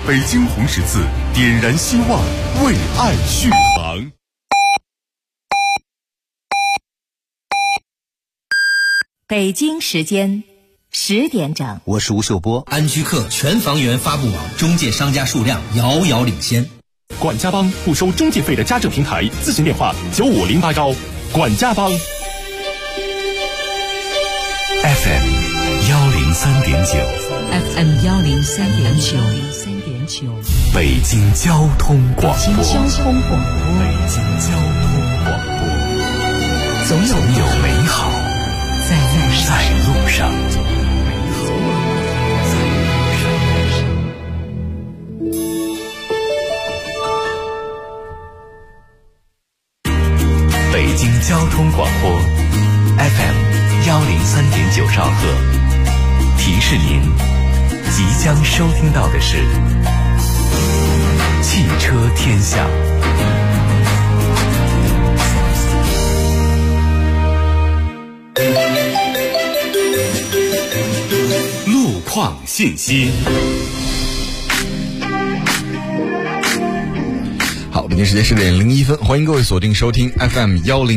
北京红十字点燃希望，为爱续航。 北京时间10点整， 我是吴秀波。 安居客全房源发布网中介商家数量遥遥领先。 管家帮不收中介费的家政平台，咨询电话95080。管家帮。 FM 103.9 FM 103.9， 北京交通广播。 北京交通广播，总有美好在路上。 北京交通广播 FM 103.9兆赫，提示您即将收听到的是汽车天下。路况信息。 好，北京时间10点01分，欢迎各位锁定收听 FM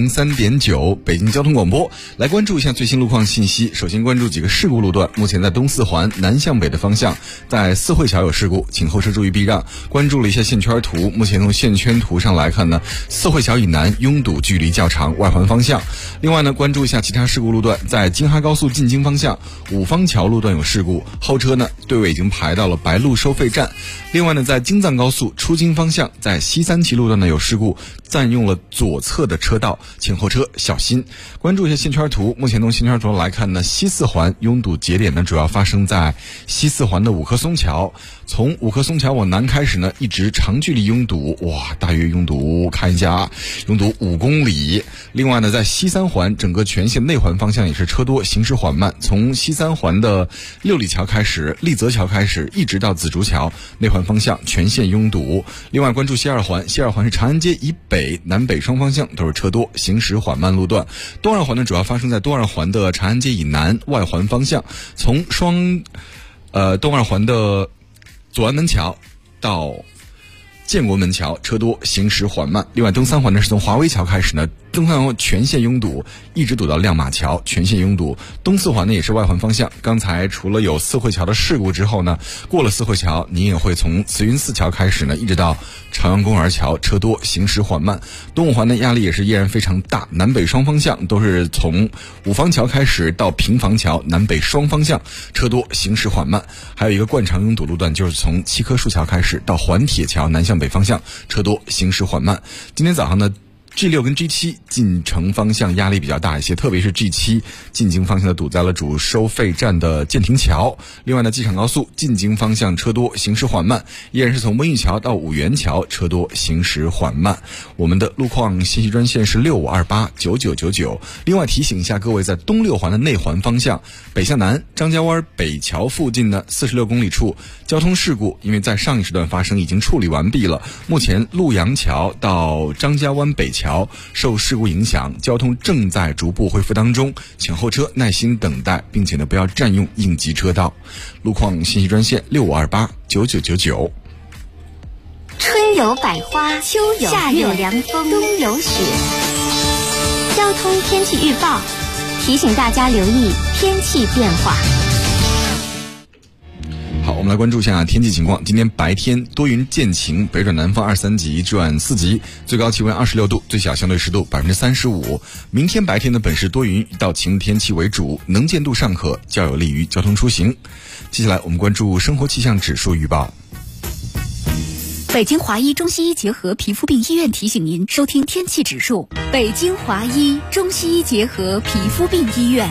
103.9北京交通广播，来关注一下最新路况信息。首先关注几个事故路段，目前在东四环南向北的方向，在四惠桥有事故，请后车注意避让。关注了一下线圈图，目前从线圈图上来看呢，四惠桥以南拥堵距离较长，外环方向。另外呢，关注一下其他事故路段，在京哈高速进京方向五方桥路段有事故，后车呢队尾已经排到了白鹿收费站。另外呢，在京藏高速出京方向，在西三旗路段呢有事故，占用了左侧的车道，请后车小心。关注一下线圈图，目前从线圈图来看呢，西四环拥堵节点呢主要发生在西四环的五棵松桥，从五棵松桥往南开始呢，一直长距离拥堵，大约拥堵看一下，拥堵5公里。另外呢，在西三环整个全线内环方向也是车多，行驶缓慢，从西三环的六里桥开始，立泽桥开始，一直到紫竹桥，内环方向全线拥堵。另外关注西二环，西二环是长安街以北南北双方向都是车多，行驶缓慢路段。东二环呢主要发生在东二环的长安街以南外环方向，从东二环的左安门桥到建国门桥车多，行驶缓慢。另外东三环呢是从华威桥开始呢，东三环全线拥堵，一直堵到亮马桥，全线拥堵。东四环呢也是外环方向，刚才除了有四惠桥的事故之后呢，过了四惠桥您也会从慈云寺桥开始呢，一直到朝阳公园桥，车多，行驶缓慢。东五环的压力也是依然非常大，南北双方向都是从五方桥开始到平房桥，南北双方向车多，行驶缓慢。还有一个惯常拥堵路段就是从七棵树桥开始到环铁桥南向北方向，车多，行驶缓慢。今天早上呢G6 跟 G7 进城方向压力比较大一些，特别是 G7 进京方向的堵在了主收费站的建亭桥。另外呢，机场高速进京方向车多，行驶缓慢，依然是从温榆桥到五原桥车多，行驶缓慢。我们的路况信息专线是65289999。另外提醒一下各位，在东六环的内环方向，北向南张家湾北桥附近呢46公里处交通事故，因为在上一时段发生，已经处理完毕了。目前陆阳桥到张家湾北桥受事故影响，交通正在逐步恢复当中，请后车耐心等待，并且呢不要占用应急车道。路况信息专线65289999。 春有百花，秋有夏有凉风，冬有雪。交通天气预报提醒大家留意天气变化。 好，我们来关注一下天气情况。今天白天多云见晴，北转南风2-3级转4级，最高气温26度，最小相对湿度35%。明天白天的本市多云到晴天气为主，能见度尚可，较有利于交通出行。接下来我们关注生活气象指数预报。 北京华医中西医结合皮肤病医院提醒您收听天气指数。北京华医中西医结合皮肤病医院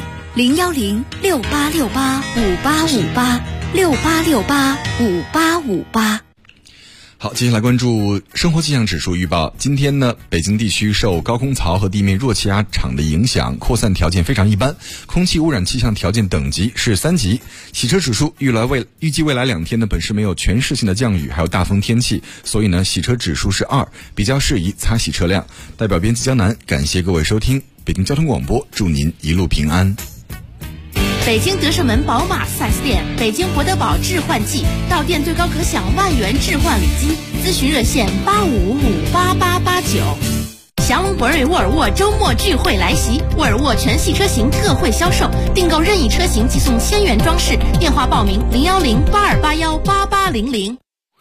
01068685858，68685858。 好，接下来关注生活气象指数预报。今天呢，北京地区受高空槽和地面弱气压场的影响，扩散条件非常一般，空气污染气象条件等级是3级。洗车指数预计未来2天呢，本市没有全市性的降雨，还有大风天气，所以呢，洗车指数是2，比较适宜擦洗车辆。代表编辑江南，感谢各位收听北京交通广播，祝您一路平安。 北京德胜门宝马 4S 店，北京博德堡置换季，到店最高可享万元置换礼金，咨询热线85558889。祥龙博瑞沃尔沃周末聚会来袭，沃尔沃全系车型特惠销售，订购任意车型即送1000元装饰，电话报名01082818800。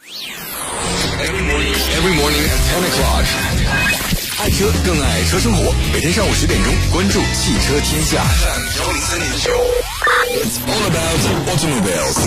Every morning at 10 o'clock， 爱车更爱车生活。每天上午10点钟，关注汽车天下103.9。It's all about automobiles。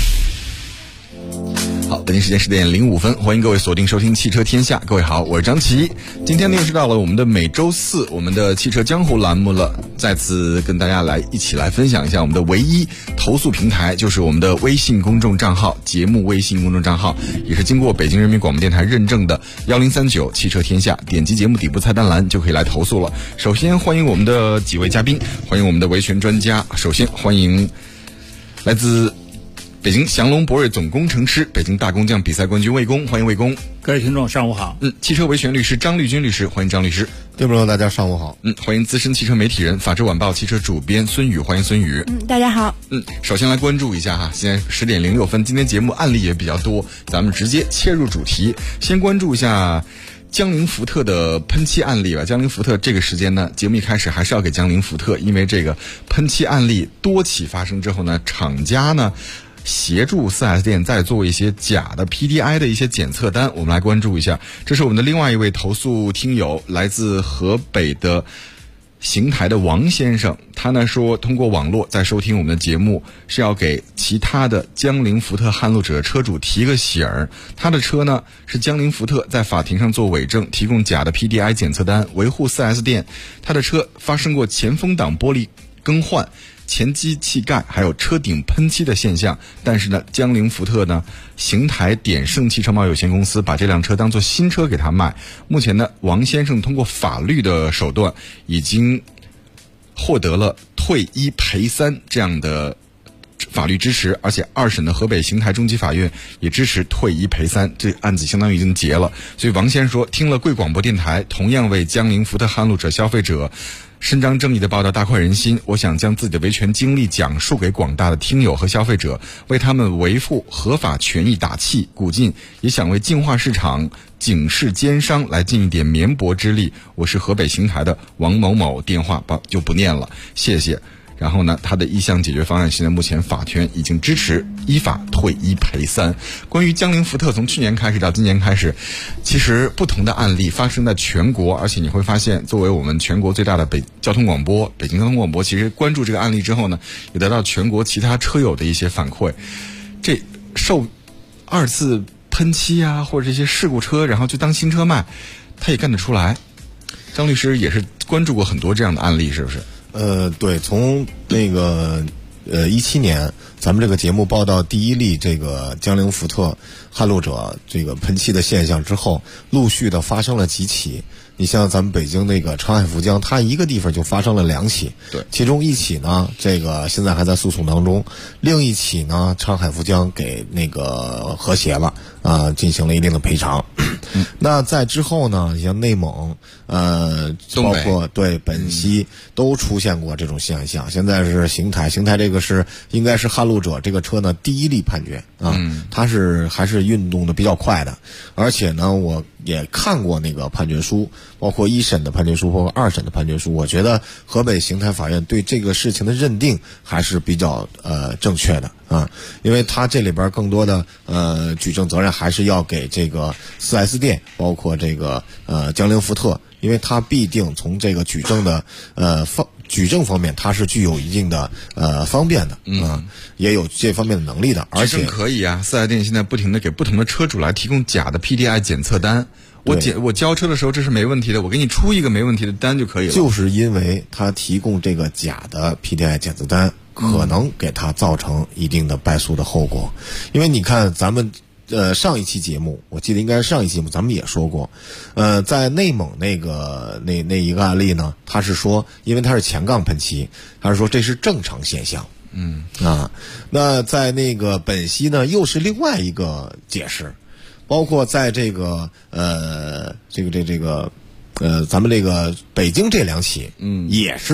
好，北京时间10点05分，欢迎各位锁定收听汽车天下。各位好，我是张琪。今天呢又是到了我们的每周四我们的汽车江湖栏目了，再次跟大家一起来分享一下我们的唯一投诉平台，就是我们的微信公众账号，节目微信公众账号也是经过北京人民广播电台认证的1039汽车天下，点击节目底部菜单栏就可以来投诉了。首先欢迎我们的几位嘉宾，欢迎我们的维权专家。首先欢迎来自北京祥龙博瑞总工程师、北京大工匠比赛冠军魏工，欢迎魏工。 各位听众上午好。 汽车维权律师张绿军律师，欢迎张律师。 听众朋友大家上午好。 欢迎资深汽车媒体人、法制晚报汽车主编孙宇，欢迎孙宇。 大家好。 首先来关注一下哈，现在10点06分，今天节目案例也比较多，咱们直接切入主题，先关注一下江铃福特的喷漆案例吧。江铃福特这个时间呢，节目一开始还是要给江铃福特，因为这个喷漆案例多起发生之后呢，厂家呢协助 4S 店再做一些假的 PDI 的一些检测单，我们来关注一下。这是我们的另外一位投诉听友，来自河北的邢台的王先生，他呢说通过网络在收听我们的节目，是要给其他的江铃福特撼路者车主提个醒儿。他的车呢是江铃福特在法庭上做伪证，提供假的 PDI 检测单，维护 4S 店。他的车发生过前风挡玻璃更换、前机气盖还有车顶喷漆的现象，但是呢江铃福特呢邢台典盛汽车贸有限公司把这辆车当作新车给他卖。目前呢王先生通过法律的手段已经获得了退一赔三这样的法律支持，而且2审的河北邢台中级法院也支持退一赔三，这案子相当于已经结了。所以王先生说，听了贵广播电台同样为江铃福特撼路者消费者伸张正义的报道大快人心，我想将自己的维权经历讲述给广大的听友和消费者，为他们维护合法权益打气鼓劲，也想为净化市场、警示奸商来尽一点绵薄之力。我是河北邢台的王某某，电话就不念了，谢谢。然后呢，他的意向解决方案现在目前法院已经支持依法退一赔三。关于江铃福特从去年开始到今年开始，其实不同的案例发生在全国，而且你会发现作为我们全国最大的交通广播北京交通广播，其实关注这个案例之后呢，也得到全国其他车友的一些反馈。这受2次喷漆啊或者这些事故车然后就当新车卖，他也干得出来。张律师也是关注过很多这样的案例，是不是？ 对，从那个17年咱们这个节目报道第一例这个江铃福特撼路者这个喷漆的现象之后，陆续的发生了几起。你像咱们北京那个昌海福江，它一个地方就发生了2起， 对， 其中1起呢，这个现在还在诉讼当中，另一起呢，昌海福江给那个和谐了进行了一定的赔偿。那在之后呢，像内蒙包括对本溪都出现过这种现象。现在是邢台这个是应该是撼路者这个车呢第一例判决它是还是运动的比较快的，而且呢我也看过那个判决书，包括1审的判决书，包括2审的判决书。我觉得河北邢台法院对这个事情的认定还是比较正确的因为它这里边更多的举证责任还是要给这个 4S 店，包括这个江铃福特，因为它必定从这个举证的举证方面它是具有一定的方便的也有这方面的能力的。而且可以啊，4S 店现在不停的给不同的车主来提供假的 PDI 检测单，我交车的时候这是没问题的，我给你出一个没问题的单就可以了。 就是因为他提供这个假的 PDI 检测单，可能给他造成一定的败诉的后果。因为你看咱们上一期节目，我记得应该是上一期节目咱们也说过，在内蒙那一个案例呢，他是说因为他是前杠喷漆，他是说这是正常现象。那在那个本溪呢又是另外一个解释，包括在这个咱们这个北京这2起也是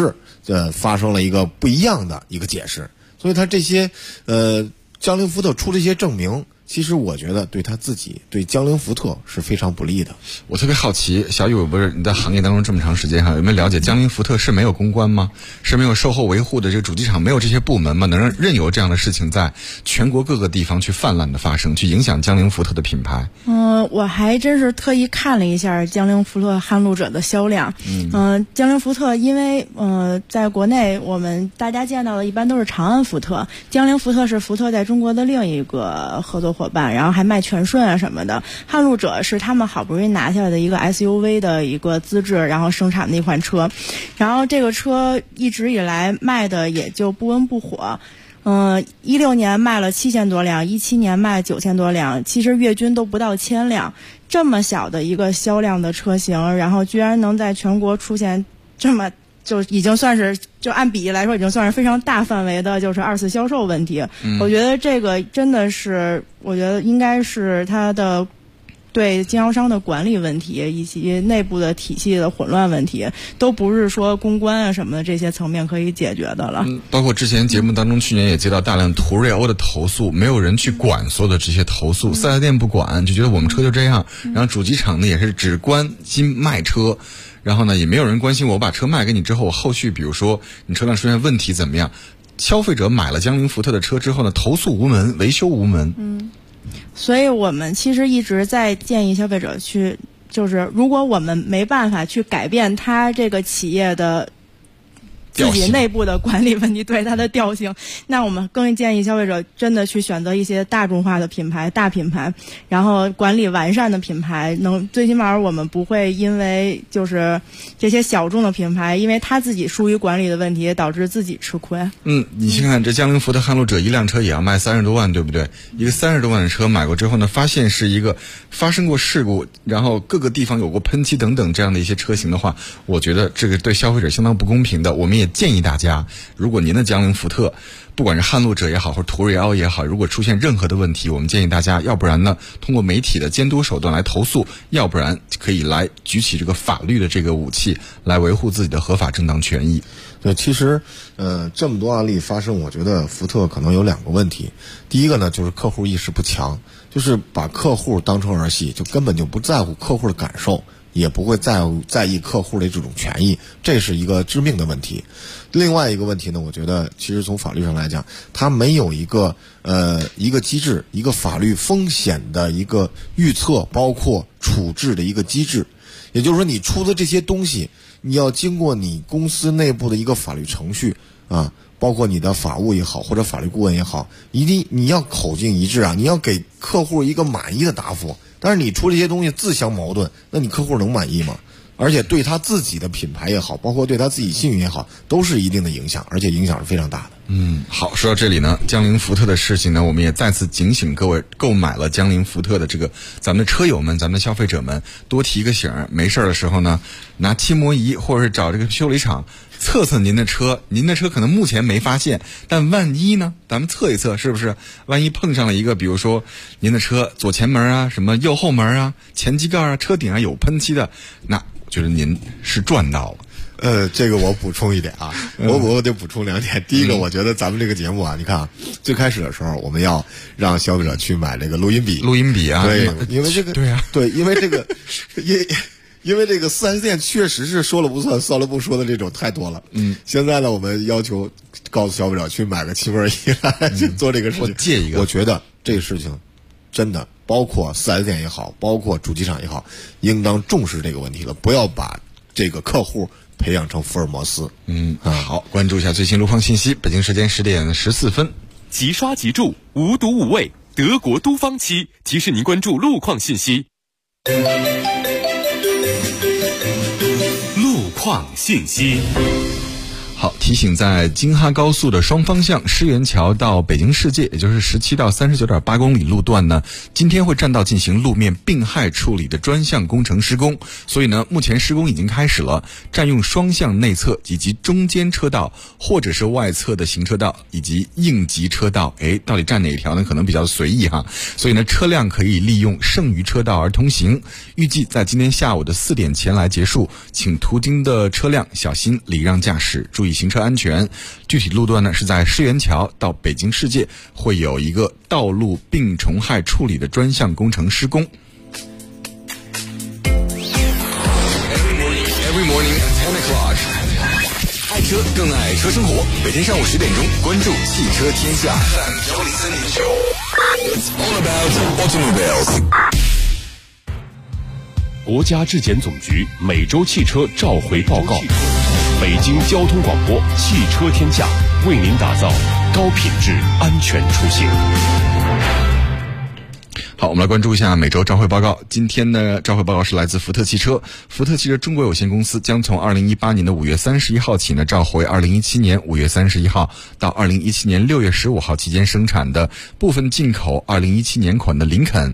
发生了一个不一样的一个解释。所以他这些江铃福特出这些证明，其实我觉得对他自己对江铃福特是非常不利的。 我特别好奇，小雨不是你在行业当中这么长时间哈，有没有了解江铃福特是没有公关吗？是没有售后维护的这个主机厂没有这些部门吗？能让任由这样的事情在全国各个地方去泛滥的发生，去影响江铃福特的品牌？ 我还真是特意看了一下江铃福特撼路者的销量。江铃福特因为在国内我们大家见到的一般都是长安福特，江铃福特是福特在中国的另一个合作伙伴，然后还卖全顺啊什么的。撼路者是他们好不容易拿下来的一个 SUV 的一个资质，然后生产的一款车，然后这个车一直以来卖的也就不温不火。16年卖了7000多辆，17年卖9000多辆，其实月均都不到1000辆。这么小的一个销量的车型，然后居然能在全国出现这么，就已经算是，就按比例来说已经算是非常大范围的就是二次销售问题。我觉得这个真的是，我觉得应该是它的对经销商的管理问题以及内部的体系的混乱问题，都不是说公关啊什么的这些层面可以解决的了。 包括之前节目当中去年也接到大量途锐欧的投诉，没有人去管所有的这些投诉，4S店不管，就觉得我们车就这样，然后主机厂呢也是只关心卖车，然后呢也没有人关心我把车卖给你之后，我后续比如说你车辆出现问题怎么样，消费者买了江铃福特的车之后呢，投诉无门，维修无门。 所以我们其实一直在建议消费者去，就是如果我们没办法去改变它这个企业的自己内部的管理问题，对它的调性，那我们更建议消费者真的去选择一些大众化的品牌、大品牌，然后管理完善的品牌，最起码我们不会因为就是这些小众的品牌，因为他自己疏于管理的问题，导致自己吃亏。 你去看这江铃福特撼路者一辆车也要卖30多万，对不对？一个30多万的车买过之后呢，发现是一个发生过事故，然后各个地方有过喷漆等等这样的一些车型的话，我觉得这个对消费者相当不公平的。我们也建议大家，如果您的江铃福特不管是撼路者也好或者途锐欧也好，如果出现任何的问题，我们建议大家要不然呢通过媒体的监督手段来投诉，要不然可以来举起这个法律的这个武器来维护自己的合法正当权益。 对，其实这么多案例发生，我觉得福特可能有2个问题。第一个呢，就是客户意识不强，就是把客户当成儿戏，就根本就不在乎客户的感受，也不会在意客户的这种权益，这是一个致命的问题。另外一个问题呢，我觉得其实从法律上来讲，它没有一个机制，一个法律风险的一个预测，包括处置的一个机制。也就是说，你出的这些东西，你要经过你公司内部的一个法律程序啊，包括你的法务也好，或者法律顾问也好，一定你要口径一致啊，你要给客户一个满意的答复。但是你出这些东西自相矛盾，那你客户能满意吗？而且对他自己的品牌也好，包括对他自己信誉也好，都是一定的影响，而且影响是非常大的。 好，说到这里呢，江铃福特的事情呢，我们也再次警醒各位购买了江铃福特的这个咱们的车友们，咱们的消费者们，多提个醒儿，没事的时候呢，拿漆膜仪或者是找这个修理厂测测您的车，您的车可能目前没发现，但万一呢，咱们测一测，是不是万一碰上了一个比如说您的车左前门啊，什么右后门啊，前机盖啊，车顶啊有喷漆的，那我觉得您是赚到了。 这个我补充一点啊，我得补充2点。第一个，我觉得咱们这个节目啊，你看啊，最开始的时候我们要让消费者去买这个录音笔啊，对，因为这个对啊，对，因为这个因为这个4S店确实是说了不算，算了不说的这种太多了。现在呢，我们要求告诉消费者去买个漆膜仪来去做这个事情。 我借一个， 我觉得这个事情真的，包括4S店也好，包括主机厂也好，应当重视这个问题了，不要把这个客户培养成福尔摩斯。 好，关注一下最新路况信息。北京时间10点14分， 即刷即住，无毒无味，德国都方漆提示您关注路况信息。路况信息。 好，提醒在京哈高速的双方向狮园桥到北京世界，也就是17到39.8公里路段呢，今天会占道进行路面病害处理的专项工程施工，所以呢，目前施工已经开始了，占用双向内侧以及中间车道或者是外侧的行车道以及应急车道，到底占哪一条呢？可能比较随意哈，所以呢，车辆可以利用剩余车道而通行，预计在今天下午的4点前来结束，请途经的车辆小心礼让驾驶，注意注意行车安全。具体路段呢是在狮园桥到北京世界会有一个道路病虫害处理的专项工程施工。Every morning at 10 o'clock， 爱车更爱车生活。每天上午10点钟，关注汽车天下。It's all about automobiles。 国家质检总局每周汽车召回报告，北京交通广播汽车天下为您打造高品质安全出行。 好，我们来关注一下每周召回报告。今天呢，召回报告是来自福特汽车。福特汽车中国有限公司将从2018年的5月31号起呢，召回2017年5月31号到2017年6月15号期间生产的部分进口2017年款的林肯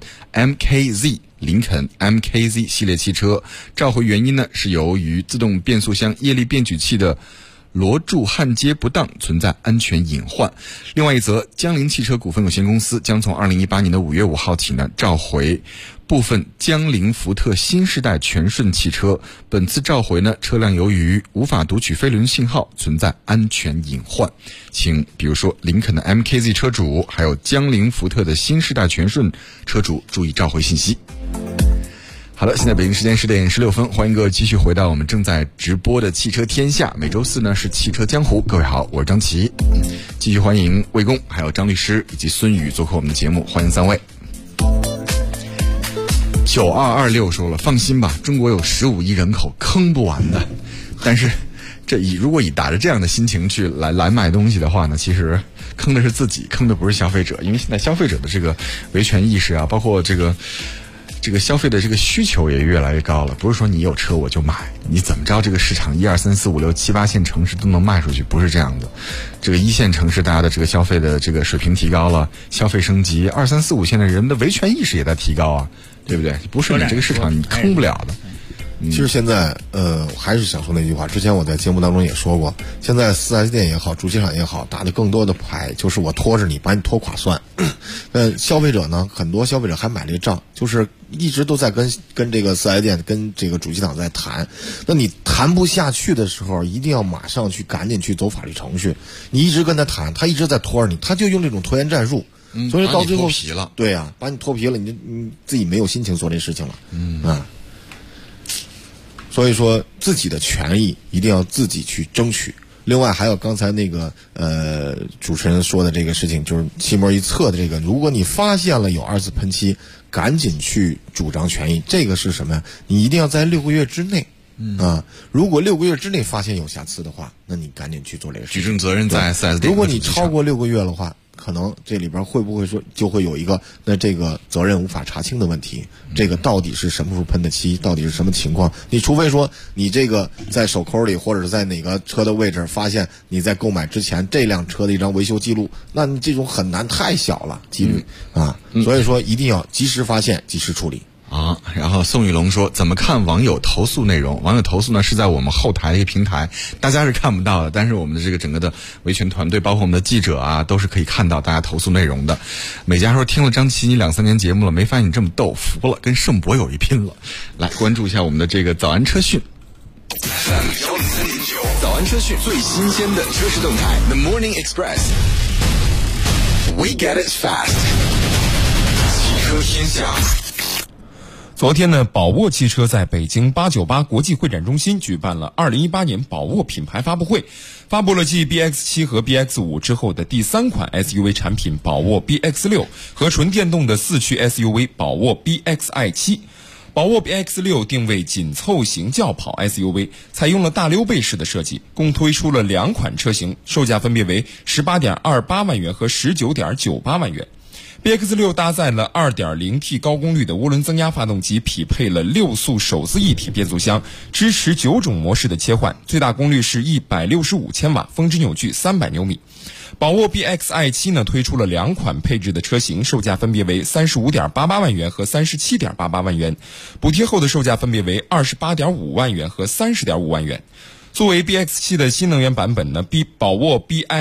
MKZ 系列汽车。召回原因呢，是由于自动变速箱液力变矩器的螺柱焊接不当，存在安全隐患。另外一则，江铃汽车股份有限公司将从2018年的5月5号起呢，召回部分江铃福特新世代全顺汽车。本次召回呢，车辆由于无法读取飞轮信号，存在安全隐患。请比如说林肯的 MKZ 车主，还有江铃福特的新世代全顺车主注意召回信息。好的，现在北京时间10点16分，欢迎各位继续回到我们正在直播的汽车天下。每周四呢是汽车江湖，各位好，我是张琪。继续欢迎魏工、还有张律师以及孙宇做客我们的节目，欢迎三位。9226说了，放心吧，中国有15亿人口，坑不完的。但是如果以打着这样的心情去来买东西的话呢，其实坑的是自己，坑的不是消费者。因为现在消费者的这个维权意识啊，包括这个消费的这个需求也越来越高了，不是说你有车我就买，你怎么着这个市场1、2、3、4、5、6、7、8线城市都能卖出去，不是这样的。这个1线城市大家的这个消费的这个水平提高了，消费升级，2、3、4、5线的人的维权意识也在提高啊，对不对？不是你这个市场你坑不了的。 其实现在我还是想说那句话，之前我在节目当中也说过，现在 4S 店也好，主机厂也好，打的更多的牌就是我拖着你，把你拖垮算。消费者呢，很多消费者还买这个账，就是一直都在跟这个 4S 店跟这个主机厂在谈。那你谈不下去的时候，一定要马上去赶紧去走法律程序。你一直跟他谈，他一直在拖着你，他就用这种拖延战术。所以到最后，对啊，把你脱皮了，你自己没有心情做这事情了。所以说自己的权益一定要自己去争取。另外还有刚才那个主持人说的这个事情，就是气膜一侧的这个，如果你发现了有2次喷漆，赶紧去主张权益。这个是什么呀？你一定要在6个月之内。如果6个月之内发现有瑕疵的话，那你赶紧去做这个事情。 举证责任在 4S 店。 如果你超过6个月的话，可能这里边会不会说就会有一个那这个责任无法查清的问题？这个到底是什么时候喷的漆？到底是什么情况？你除非说你这个在手扣里或者在哪个车的位置发现你在购买之前这辆车的一张维修记录，那你这种很难，太小了几率所以说一定要及时发现，及时处理。 然后宋玉龙说，怎么看网友投诉内容？网友投诉呢是在我们后台的一个平台，大家是看不到的，但是我们的这个整个的维权团队，包括我们的记者啊，都是可以看到大家投诉内容的。美嘉说，听了张琪你2、3年节目了，没发现你这么逗，服了，跟盛博有一拼了。来关注一下我们的这个早安车讯。早安车讯，最新鲜的车市动态。The Morning Express，We get it fast。汽车天下。 昨天呢，宝沃汽车在北京898国际会展中心举办了2018年宝沃品牌发布会，发布了继 BX7 和 BX5 之后的第3款 SUV 产品宝沃 BX6 和纯电动的4驱 SUV 宝沃 BXi7。宝沃 BX6 定位紧凑型轿跑 SUV， 采用了大溜背式的设计，共推出了2款车型，售价分别为 18.28 万元和 19.98 万元。BX6 搭载了 2.0T 高功率的涡轮增压发动机，匹配了6速手自一体变速箱，支持9种模式的切换，最大功率是165千瓦，峰值扭矩300牛米。宝沃 BXi7 呢推出了2款配置的车型，售价分别为 35.88 万元和 37.88 万元，补贴后的售价分别为 28.5 万元和 30.5 万元。作为 BX7 的新能源版本呢，宝沃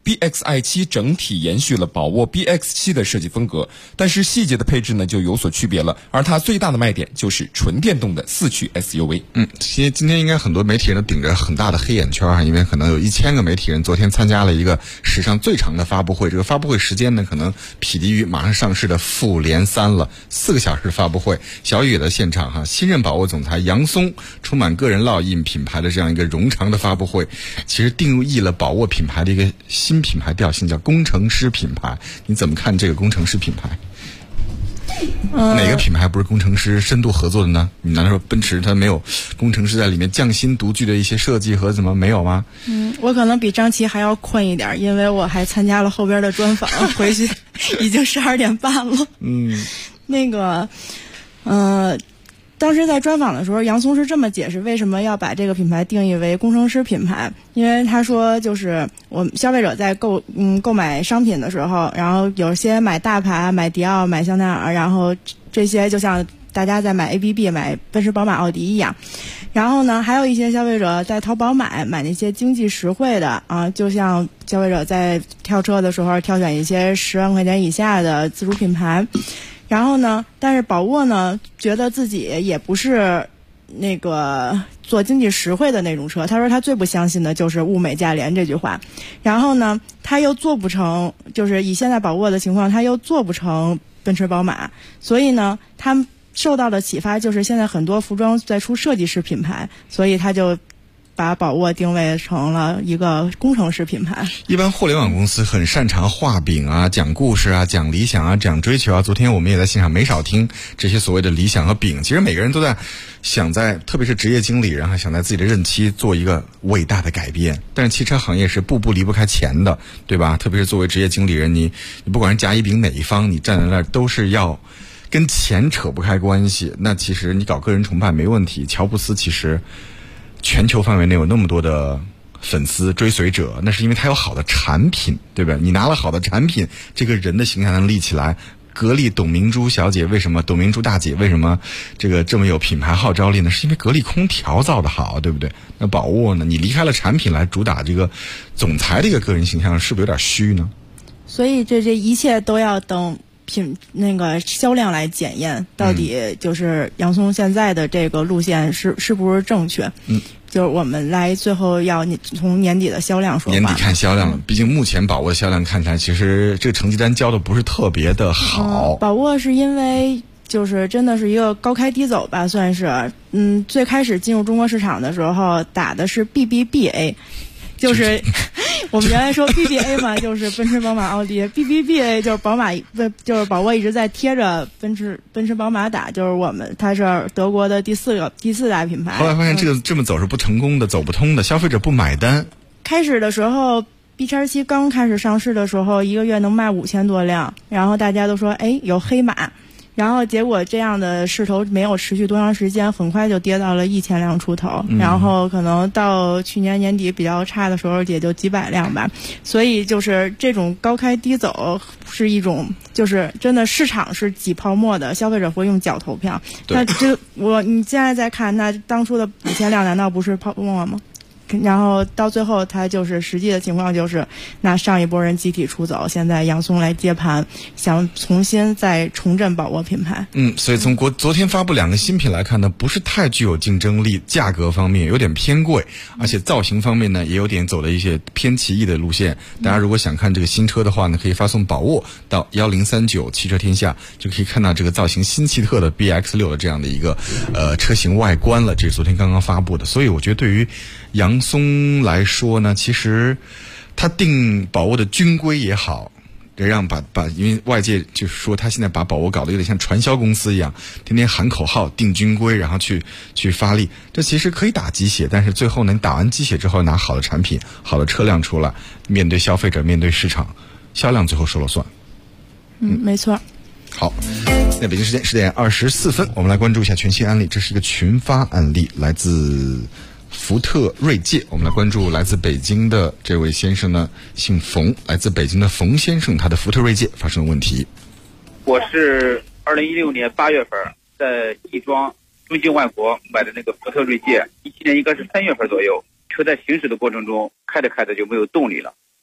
BX-i7 整体延续了宝沃 BX7 的设计风格，但是细节的配置呢就有所区别了，而它最大的卖点就是纯电动的4驱 SUV。 今天应该很多媒体人都顶着很大的黑眼圈啊，因为可能有1000个媒体人昨天参加了一个史上最长的发布会，这个发布会时间呢可能匹敌于马上上市的复联3了，4个小时的发布会。小雨也在现场哈，新任宝沃总裁杨松充满个人烙印品牌的这样一个冗长的发布会，其实定义了宝沃品牌的一个新品牌调性，叫工程师品牌。你怎么看这个工程师品牌？哪个品牌不是工程师深度合作的呢？你难道说奔驰它没有工程师在里面匠心独具的一些设计和怎么没有吗？ 我可能比张琪还要困一点，因为我还参加了后边的专访，回去已经12点半了。那个当时在专访的时候，杨松是这么解释为什么要把这个品牌定义为工程师品牌，因为他说就是我们消费者在购买商品的时候，然后有些买大牌、买迪奥、买香奈儿，然后这些就像大家在买 ABB、买奔驰、宝马、奥迪一样。然后呢，还有一些消费者在淘宝买那些经济实惠的啊，就像消费者在挑车的时候挑选一些10万块钱以下的自主品牌。然后呢，但是宝沃呢，觉得自己也不是那个做经济实惠的那种车。他说他最不相信的就是物美价廉这句话。然后呢，他又做不成，就是以现在宝沃的情况，他又做不成奔驰、宝马。所以呢，他受到的启发就是现在很多服装在出设计师品牌，所以他就把宝沃定位成了一个工程师品牌。 一般互联网公司很擅长画饼啊、讲故事啊、讲理想啊、讲追求啊。昨天我们也在现场没少听这些所谓的理想和饼。其实每个人都在想特别是职业经理人，还想在自己的任期做一个伟大的改变。但是汽车行业是步步离不开钱的，对吧？特别是作为职业经理人，你不管是甲乙丙哪一方，你站在那儿都是要跟钱扯不开关系。那其实你搞个人崇拜没问题。乔布斯其实全球范围内有那么多的粉丝追随者，那是因为他有好的产品，对吧？你拿了好的产品，这个人的形象能立起来。格力董明珠小姐为什么，董明珠大姐为什么这么有品牌号召力呢？是因为格力空调造得好，对不对？那宝沃呢？你离开了产品来主打这个总裁的一个个人形象，是不是有点虚呢？ 所以这一切都要等那个销量来检验，到底就是杨松现在的这个路线是不是正确？就是我们来最后要从年底的销量说话。 年底看销量了，毕竟目前宝沃的销量看起来，其实这个成绩单交的不是特别的好。 宝沃是因为就是真的是一个高开低走吧，算是。最开始进入中国市场的时候打的是 BBBA。就是我们原来说 BBA 嘛，就是奔驰、宝马、奥迪 ；BBBA 就是就是宝沃一直在贴着奔驰、宝马打，就是它是德国的第四大品牌。 后来发现这么走是不成功的，走不通的，消费者不买单。 开始的时候 B7刚开始上市的时候，一个月能卖5000多辆，然后大家都说有黑马。然后结果这样的势头没有持续多长时间，很快就跌到了1000辆出头，然后可能到去年年底比较差的时候也就几百辆吧。所以就是这种高开低走是一种，就是真的市场是挤泡沫的，消费者会用脚投票。那你现在再看，那当初的5000辆难道不是泡沫吗？然后到最后，它就是实际的情况就是，那上一波人集体出走，现在杨松来接盘，想重新再重振宝沃品牌。 所以从昨天发布2个新品来看呢，不是太具有竞争力，价格方面有点偏贵，而且造型方面呢也有点走了一些偏奇异的路线。大家如果想看这个新车的话呢，可以发送宝沃到1039汽车天下，就可以看到这个造型新奇特的 BX6 的这样的一个车型外观了。这是昨天刚刚发布的，所以我觉得对于杨松来说呢，其实他定宝沃的军规也好，让因为外界就是说他现在把宝沃搞得有点像传销公司一样，天天喊口号定军规，然后去发力。这其实可以打鸡血，但是最后呢，你打完鸡血之后拿好的产品、好的车辆出来，面对消费者、面对市场，销量最后说了算。 没错。 好，那北京时间10点24分，我们来关注一下全新案例。这是一个群发案例，来自福特锐界。我们来关注来自北京的这位先生呢，姓冯，来自北京的冯先生，他的福特锐界发生了问题。 我是2016年8月份在亦庄中兴万国买的那个福特锐界，17年应该是3月份左右，车在行驶的过程中开着就没有动力了，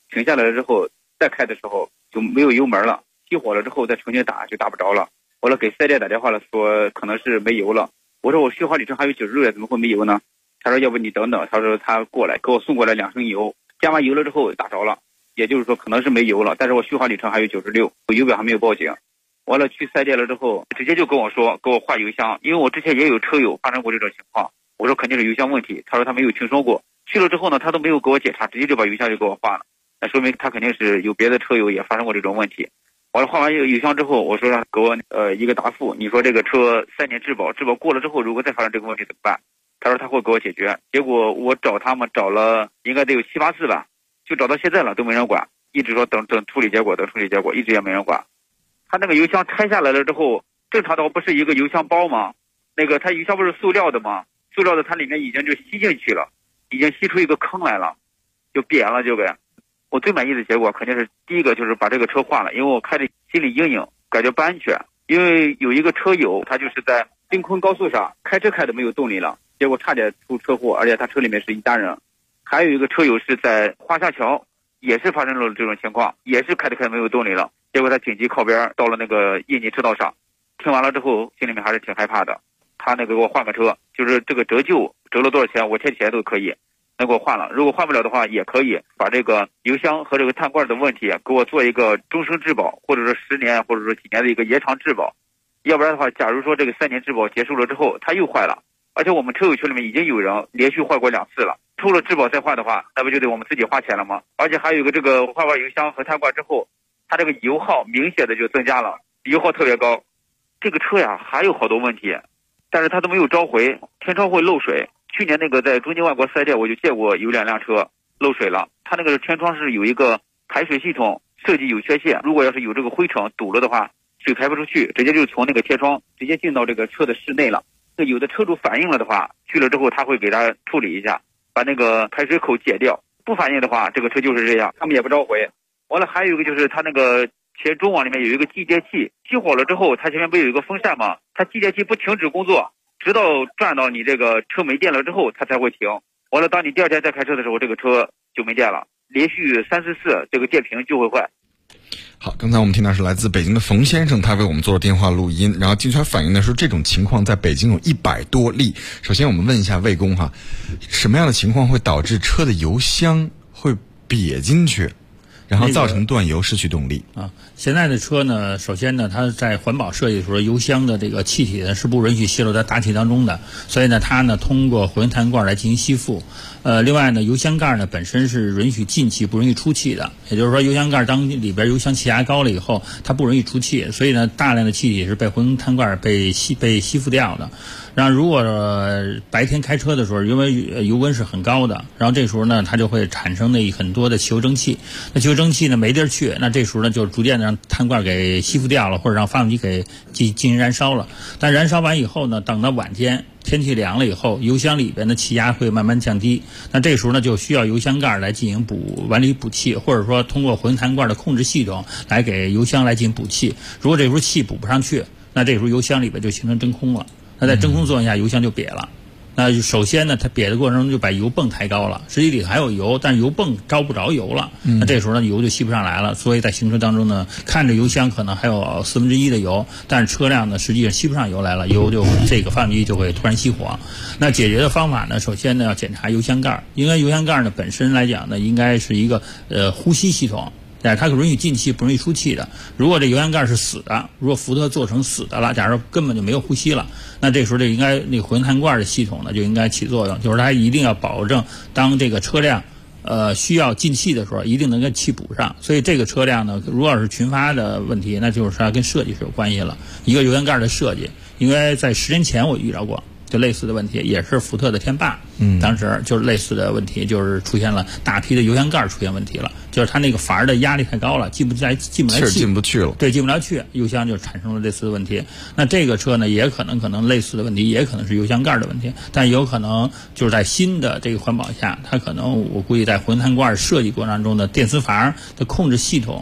停下来了之后再开的时候就没有油门了，熄火了之后再重新打就打不着了。完了给4S店打电话了，说可能是没油了。我说我续航里程还有96怎么会没油呢？他说要不你等等，他说他过来给我送过来2升油，加完油了之后打着了，也就是说可能是没油了，但是我续航里程还有96，油表还没有报警。完了去4S店了之后，直接就跟我说给我换油箱，因为我之前也有车友发生过这种情况。我说肯定是油箱问题，他说他没有听说过。去了之后呢，他都没有给我检查，直接就把油箱就给我换了，那说明他肯定是有别的车友也发生过这种问题。完了换完油箱之后，我说让给我一个答复，你说这个车3年质保过了之后，如果再发生这个问题怎么办？他说他会给我解决。结果我找他们找了应该得有7、8次吧，就找到现在了都没人管，一直说等处理结果，一直也没人管。他那个油箱拆下来了之后，正常的话不是一个油箱包吗？那个他油箱不是塑料的吗？塑料的它里面已经就吸进去了，已经吸出一个坑来了，就扁了就给。我最满意的结果肯定是第一个就是把这个车换了，因为我开着心理阴影，感觉不安全。因为有一个车友他就是在京昆高速上开车开的没有动力了，结果差点出车祸，而且他车里面是一家人。还有一个车友是在华夏桥也是发生了这种情况，也是开的没有动力了，结果他紧急靠边到了那个印尼车道上。听完了之后心里面还是挺害怕的，他那个给我换个车，就是这个折旧折了多少钱我贴钱都可以，能给我换了。如果换不了的话也可以把这个油箱和这个碳罐的问题给我做一个终身质保，或者说10年或者说几年的一个延长质保。要不然的话，假如说这个3年质保结束了之后它又坏了，而且我们车友群里面已经有人连续坏过2次了，出了质保再换的话，那不就得我们自己花钱了吗？而且还有一个这个换完油箱和碳罐之后，它这个油耗明显的就增加了，油耗特别高。这个车呀还有好多问题，但是它都没有召回，天窗会漏水。去年那个在中金万国4S店我就见过有2辆车漏水了，它那个天窗是有一个排水系统设计有缺陷，如果要是有这个灰尘堵了的话，水排不出去，直接就从那个天窗直接进到这个车的室内了。有的车主反映了的话，去了之后他会给他处理一下，把那个排水口解掉。不反映的话，这个车就是这样，他们也不召回。完了还有一个就是他那个前中网里面有一个季节器，熄火了之后它前面不有一个风扇吗？它季节器不停止工作，直到转到你这个车没电了之后它才会停。完了当你第2天再开车的时候，这个车就没电了，连续3、4次这个电瓶就会坏。 好，刚才我们听到是来自北京的冯先生，他为我们做了电话录音，然后经常反映的是这种情况在北京有100多例。首先我们问一下魏工哈，什么样的情况会导致车的油箱会瘪进去，然后造成断油失去动力啊？现在的车呢，首先呢，它在环保设计的时候，油箱的这个气体呢是不允许泄露在大气当中的，所以呢，它呢通过活性炭罐来进行吸附。另外呢，油箱盖呢本身是允许进气不允许出气的，也就是说，油箱盖当里边油箱气压高了以后，它不容易出气，所以呢，大量的气体是被活性炭罐被吸附掉的。然后如果白天开车的时候，因为油温是很高的，然后这时候呢，它就会产生很多的汽油蒸汽。那汽油蒸汽呢没地儿去，那这时候呢就逐渐的让碳罐给吸附掉了，或者让发动机给进行燃烧了。但燃烧完以后呢，等到晚间天气凉了以后，油箱里边的气压会慢慢降低。那这时候呢，就需要油箱盖来进行往里补气，或者说通过活性炭罐的控制系统来给油箱来进行补气。如果这时候气补不上去，那这时候油箱里边就形成真空了。那在真空作用下，油箱就瘪了。那首先呢，它瘪的过程中就把油泵抬高了，实际里还有油，但是油泵招不着油了。那这时候呢，油就吸不上来了。所以在行车当中呢，看着油箱可能还有1/4的油，但是车辆呢实际上吸不上油来了，油就这个发动机就会突然熄火。那解决的方法呢，首先呢要检查油箱盖，因为油箱盖呢本身来讲呢，应该是一个呼吸系统。它可允许进气不允许出气的。如果这油箱盖是死的，如果福特做成死的了，假如根本就没有呼吸了，那这时候应该那个活性炭罐的系统呢就应该起作用，就是它一定要保证当这个车辆需要进气的时候，一定能跟气补上。所以这个车辆呢，如果是群发的问题，那就是它跟设计是有关系了。一个油箱盖的设计，因为在10年前我遇到过。就类似的问题，也是福特的天霸，当时就是类似的问题，就是出现了大批的油箱盖出现问题了，就是它那个阀的压力太高了，进不来气， 进不去了， 对，进不来去，油箱就产生了类似的问题。那这个车呢，也可能类似的问题，也可能是油箱盖的问题，但有可能就是在新的这个环保下，它可能我估计在活性炭罐设计过程当中的电磁阀的控制系统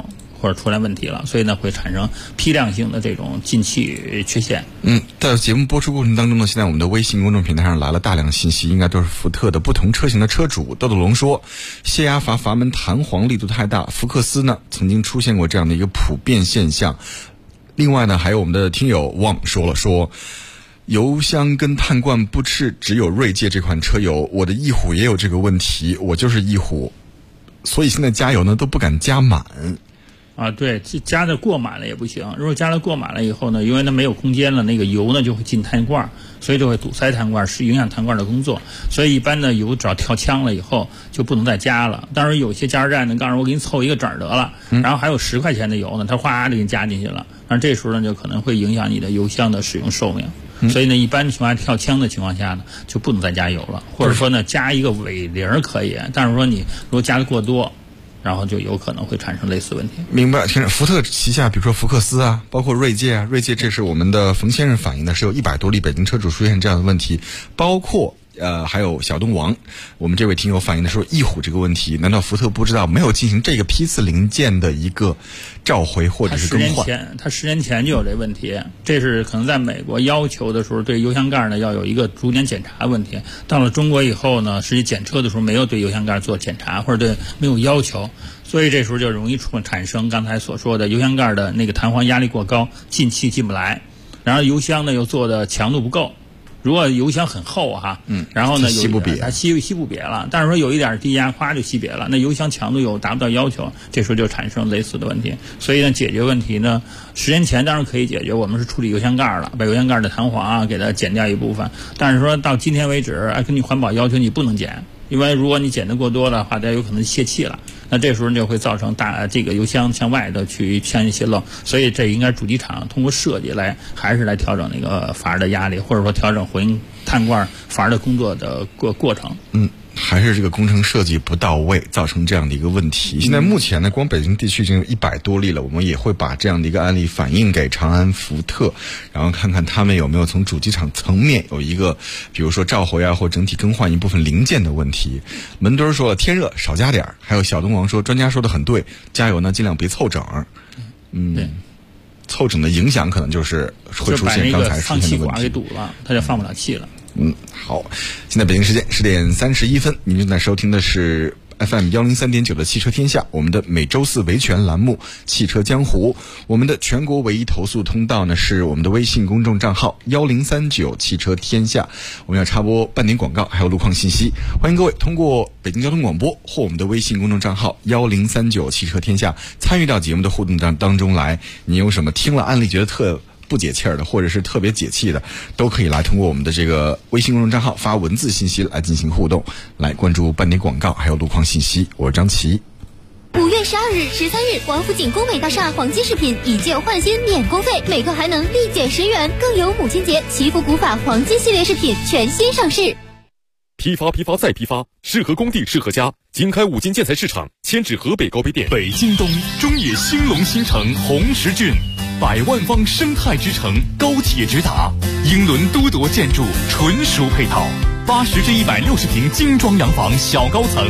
或者出来问题了，所以呢会产生批量性的这种进气缺陷。 在节目播出过程当中呢，现在我们的微信公众平台上来了大量信息，应该都是福特的不同车型的车主。豆豆龙说，泄压阀门弹簧力度太大，福克斯呢曾经出现过这样的一个普遍现象。另外呢，还有我们的听友旺说了，说油箱跟碳罐不是只有锐界这款车有，我的翼虎也有这个问题，我就是翼虎，所以现在加油呢都不敢加满。 对，加的过满了也不行。如果加的过满了以后呢，因为它没有空间了，那个油呢就会进碳罐，所以就会堵塞碳罐，是影响碳罐的工作。所以一般的油只要跳枪了以后就不能再加了。当然有些加油站呢，告诉我给你凑一个整得了，然后还有10块钱的油呢，它哗就给你加进去了。但这时候呢就可能会影响你的油箱的使用寿命。所以呢，一般情况下跳枪的情况下呢，就不能再加油了，或者说呢加一个尾零可以，但是说你如果加的过多，然后就有可能会产生类似问题。 明白。听着，福特旗下比如说福克斯啊，包括锐界啊，锐界这是我们的冯先生反映的，是有100多例北京车主出现这样的问题，包括还有小东王，我们这位听友反映的说翼虎这个问题，难道福特不知道没有进行这个批次零件的一个召回或者是更换？ 他10年前就有这问题，这是可能在美国要求的时候对油箱盖呢要有一个逐年检查问题，到了中国以后呢，实际检车的时候没有对油箱盖做检查，或者对没有要求，所以这时候就容易产生刚才所说的油箱盖的那个弹簧压力过高，进气进不来，然后油箱呢又做的强度不够。如果油箱很厚然后呢吸不瘪， 它吸不瘪了，但是说有一点低压，哗就吸瘪了，那油箱强度又达不到要求，这时候就产生类似的问题。所以呢，解决问题呢，10年前当然可以解决，我们是处理油箱盖了，把油箱盖的弹簧给它减掉一部分，但是说到今天为止，根据环保要求你不能减，因为如果你减得过多的话，它有可能泄气了，那这时候就会造成这个油箱向外的去向泄漏，所以这应该主机厂通过设计还是来调整那个阀的压力，或者说调整回碳罐阀的工作的过程。 还是这个工程设计不到位，造成这样的一个问题。现在目前呢，光北京地区已经有100多例了，我们也会把这样的一个案例反映给长安福特，然后看看他们有没有从主机厂层面有一个，比如说召回或整体更换一部分零件的问题。门墩说了，天热少加点，还有小东王说，专家说的很对，加油呢尽量别凑整。 对， 凑整的影响可能就是会出现刚才出现的问题， 就把那个放气管给堵了，它就放不了气了。 好，现在北京时间10点31分，您正在收听的是 FM 103.9的汽车天下，我们的每周4维权栏目汽车江湖。我们的全国唯一投诉通道呢是我们的微信公众账号1039汽车天下。我们要插播半点广告还有路况信息，欢迎各位通过北京交通广播或我们的微信公众账号1039汽车天下参与到节目的互动当中来。你有什么听了案例觉得特不解气儿的，或者是特别解气的，都可以来通过我们的这个微信公众账号发文字信息来进行互动，来关注半点广告还有路况信息。我是张琪。 5月12日、13日，王府井工美大厦黄金饰品以旧换新免工费，每个还能立减10元，更有母亲节祈福古法黄金系列饰品全新上市。 批发再批发，适合工地适合家。经开5金建材市场迁至河北高碑店。北京东中野兴隆新城红石郡，100万方生态之城，高铁直达，英伦都铎建筑纯属配套，80至160平精装洋房小高层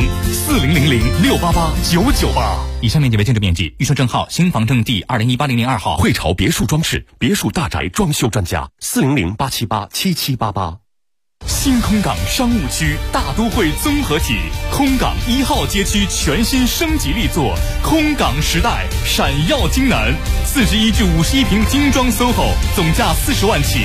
，4000688998。 以上面积为建筑面积，预售证号新房证第20180002号。 汇潮别墅装饰，别墅大宅装修专家，400-878-7788。新空港商务区大都会综合体，空港1号街区全新升级力作，空港时代闪耀京南，41至51平精装 SOHO， 总价40万起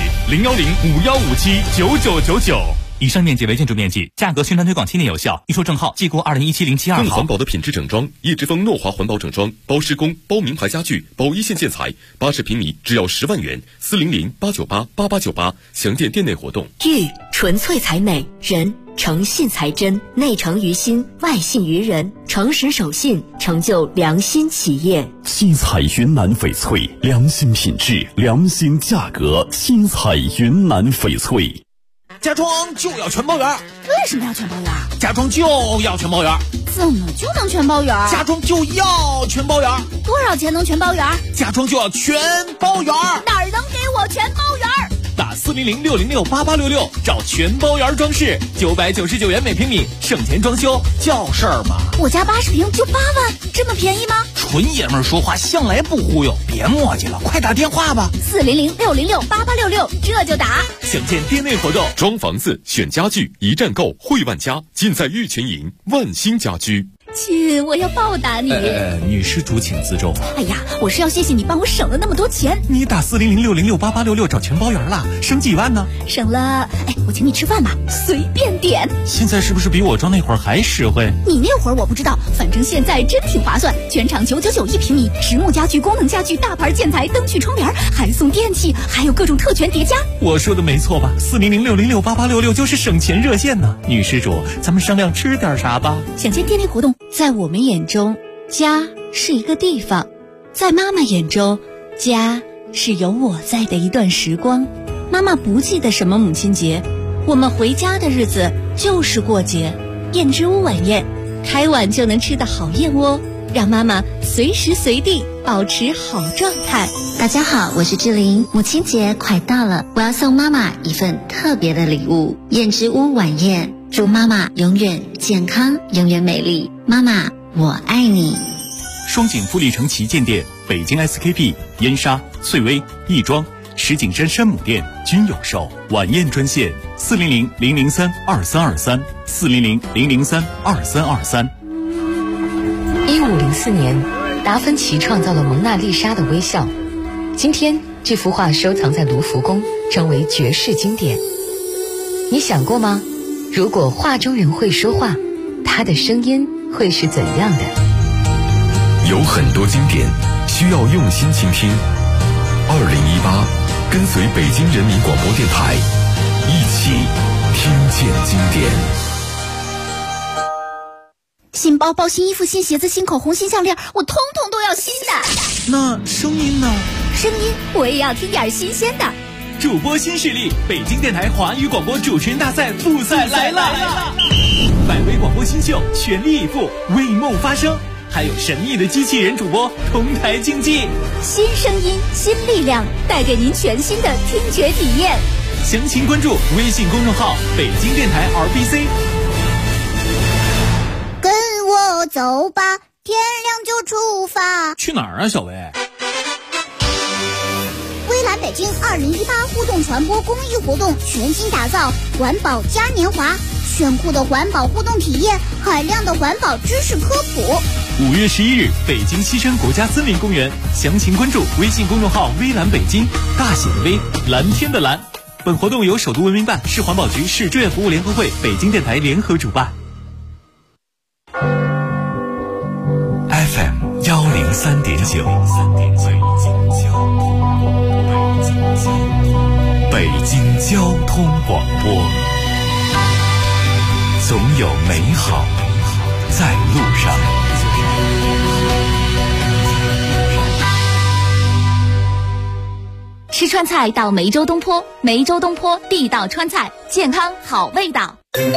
，01051579999。 以上面积为建筑面积，价格宣传推广7年有效，预售证号记过2017-072号。 更环保的品质整装，叶之峰诺华环保整装，包施工、包名牌家具、包一线建材，80平米只要10万元，400-898-8898，详见店内活动。 玉纯粹才美，人诚信才真，内诚于心，外信于人，诚实守信，成就良心企业。 新彩云南翡翠，良心品质，良心价格，新彩云南翡翠。 家装就要全包圆。 为什么要全包圆？ 家装就要全包圆。 怎么就能全包圆？ 家装就要全包圆。 多少钱能全包圆？ 家装就要全包圆。 哪儿能给我全包圆？ 打400-606-8866，找全包圆装饰，999元每平米，省钱装修叫事儿嘛。 我家80平就8万，这么便宜吗？ 纯爷们儿说话向来不忽悠，别磨叽了，快打电话吧 400-606-8866，这就打。 想见店内活动， 装房子、选家具，一站购汇万家，尽在玉泉营万兴家居。 亲，我要报答你。 女施主请自重。 哎呀，我是要谢谢你帮我省了那么多钱。 你打400-606-8866找全包圆了，省几万呢？ 省了，我请你吃饭吧，随便点。 现在是不是比我装那会儿还实惠？ 你那会儿我不知道，反正现在真挺划算，全场999一平米，实木家具、功能家具、大牌建材、灯具、窗帘，还送电器，还有各种特权叠加。 我说的没错吧？400-606-8866就是省钱热线呢。女施主，咱们商量吃点啥吧？ 想见店内活动。 在我们眼中，家是一个地方；在妈妈眼中，家是有我在的一段时光。妈妈不记得什么母亲节，我们回家的日子就是过节。燕之屋晚宴，开碗就能吃的好燕窝，让妈妈随时随地保持好状态。 大家好，我是志玲。母亲节快到了，我要送妈妈一份特别的礼物——燕之屋晚宴。祝妈妈永远健康，永远美丽。妈妈，我爱你。 双井富力城旗舰店、北京 SKP、燕莎、翠微、亦庄、石景山山姆店均有售。晚宴专线400-003-2323 400-003-2323。 1504年，达芬奇创造了蒙娜丽莎的微笑。今天，这幅画收藏在卢浮宫，成为绝世经典。你想过吗？如果画中人会说话，他的声音会是怎样的？ 有很多经典需要用心倾听。2018，跟随北京人民广播电台，一起听见经典。 新包包、新衣服、新鞋子、新口红、新项链，我通通都要新的。 那声音呢？ 声音我也要听点新鲜的。 主播新势力，北京电台华语广播主持人大赛复赛来了！百位广播新秀全力以赴，为梦发声，还有神秘的机器人主播同台竞技。 新声音，新力量，带给您全新的听觉体验。 详情关注微信公众号北京电台 RBC。 跟我走吧，天亮就出发。 去哪儿啊，小薇？ 微蓝北京2018互动传播公益活动全新打造环保嘉年华，炫酷的环保互动体验，海量的环保知识科普。 5月11日，北京西山国家森林公园，详情关注微信公众号微蓝北京，大写的微，蓝天的蓝。本活动由首都文明办、市环保局、市志愿服务联合会、北京电台联合主办。 FM 103.9，北京交通广播，总有美好在路上。 吃川菜到梅州东坡，梅州东坡地道川菜，健康好味道。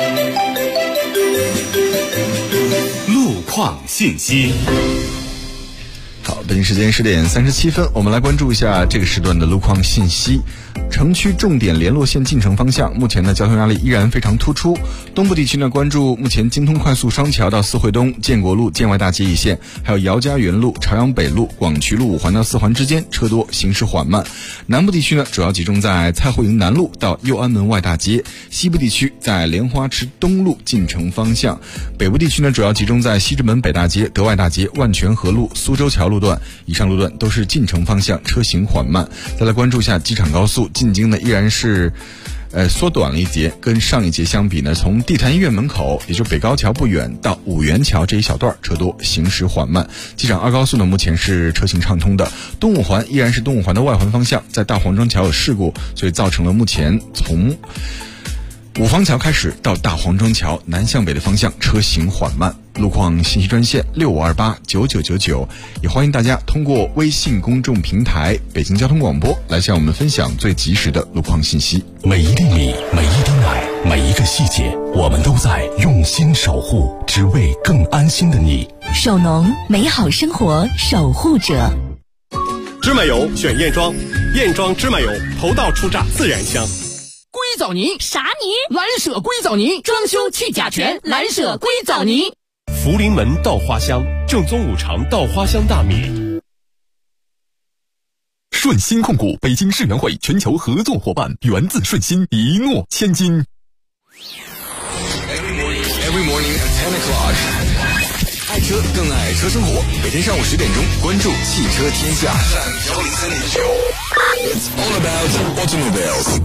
路况信息。 好，北京时间10点37分，我们来关注一下这个时段的路况信息。城区重点联络线进城方向，目前呢交通压力依然非常突出。东部地区呢关注目前京通快速双桥到四惠东、建国路、建外大街一线，还有姚家园路、朝阳北路、广渠路5环到4环之间车多，行驶缓慢。南部地区呢主要集中在蔡慧营南路到右安门外大街，西部地区在莲花池东路进城方向，北部地区呢主要集中在西直门北大街、德外大街、万泉河路、苏州桥路段，以上路段都是进城方向车行缓慢。再来关注一下机场高速进京呢依然是缩短了一节，跟上一节相比呢，从地坛医院门口，也就北高桥不远到五元桥这一小段车多，行驶缓慢。机场二高速呢目前是车行畅通的，东五环依然是东五环的外环方向，在大黄庄桥有事故，所以造成了目前从五方桥开始到大黄庄桥南向北的方向车行缓慢。路况信息专线65289999，也欢迎大家通过微信公众平台北京交通广播来向我们分享最及时的路况信息。 每一粒米，每一滴奶，每一个细节，我们都在用心守护，只为更安心的你。 手农，美好生活守护者。 芝麻油选燕庄，燕庄芝麻油头道出榨，自然香。 硅藻泥啥泥？ 蓝舍硅藻泥，装修去甲醛，蓝舍硅藻泥。 福临门稻花香，正宗五常稻花香大米。 顺鑫控股北京世园会全球合作伙伴，源自顺鑫，一诺千金。 Every morning at 10 o'clock， 爱车更爱车生活。每天上午10点钟，关注汽车天下。It's all about automobiles。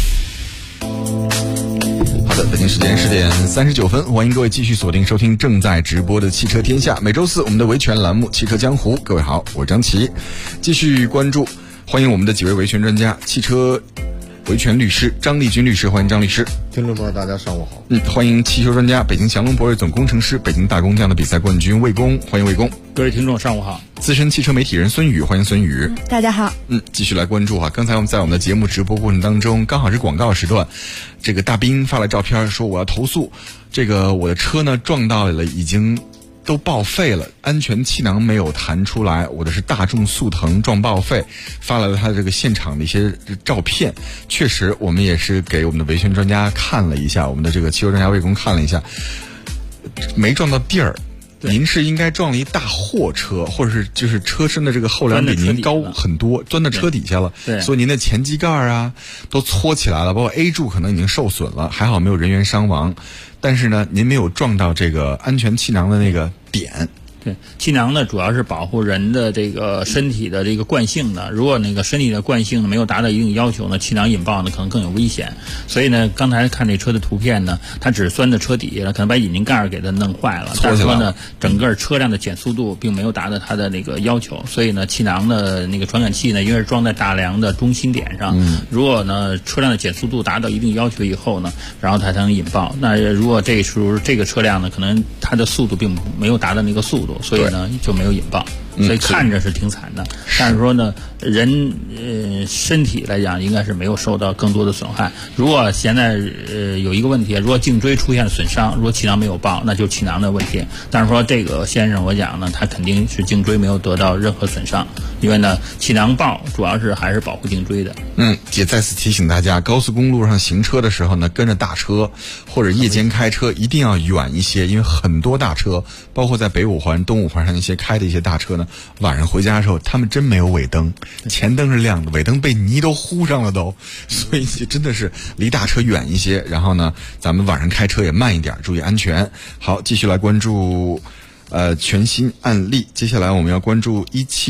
好的，北京时间10点39分，欢迎各位继续锁定收听正在直播的汽车天下。每周四我们的维权栏目汽车江湖，各位好，我是张琪，继续关注，欢迎我们的几位维权专家，汽车维权律师张立军律师，欢迎张律师。 听众朋友大家上午好。 欢迎汽车专家北京祥龙博瑞总工程师，北京大工匠的比赛冠军魏工，欢迎魏工。 各位听众上午好。 资深汽车媒体人孙宇，欢迎孙宇。 大家好。 继续来关注刚才我们在我们的节目直播过程当中，刚好是广告时段，这个大兵发来照片说我要投诉，这个我的车呢撞到了，已经都报废了，安全气囊没有弹出来，我的是大众速腾撞报废，发来了他这个现场的一些照片。确实我们也是给我们的维权专家看了一下，我们的这个汽车专家魏工看了一下，没撞到地儿。您是应该撞了一大货车，或者是就是车身的这个后梁比您高很多，钻到车底下了，所以您的前机盖啊都搓起来了，包括 A 柱可能已经受损了，还好没有人员伤亡，但是呢您没有撞到这个安全气囊的那个点。 对，气囊呢主要是保护人的这个身体的这个惯性的，如果那个身体的惯性没有达到一定要求呢，气囊引爆呢可能更有危险。所以呢，刚才看这车的图片呢，它只是钻在车底了，可能把引擎盖给它弄坏了，但是说呢，整个车辆的减速度并没有达到它的那个要求，所以呢，气囊的那个传感器呢，因为是装在大梁的中心点上，如果呢车辆的减速度达到一定要求以后呢，然后它才能引爆。那如果这时候这个车辆呢，可能它的速度并没有达到那个速度，所以呢就没有引爆，所以看着是挺惨的。但是说呢，人身体来讲应该是没有受到更多的损害。如果现在有一个问题，如果颈椎出现损伤，如果气囊没有爆，那就是气囊的问题。但是说这个先生我讲呢，他肯定是颈椎没有得到任何损伤，因为呢气囊爆主要是还是保护颈椎的。 也再次提醒大家，高速公路上行车的时候呢，跟着大车或者夜间开车一定要远一些，因为很多大车，包括在北五环、东五环上一些开的一些大车呢，晚上回家的时候他们真没有尾灯，前灯是亮的，尾灯被泥都糊上了都，所以真的是离大车远一些，然后呢咱们晚上开车也慢一点，注意安全。好，继续来关注全新案例。接下来我们要关注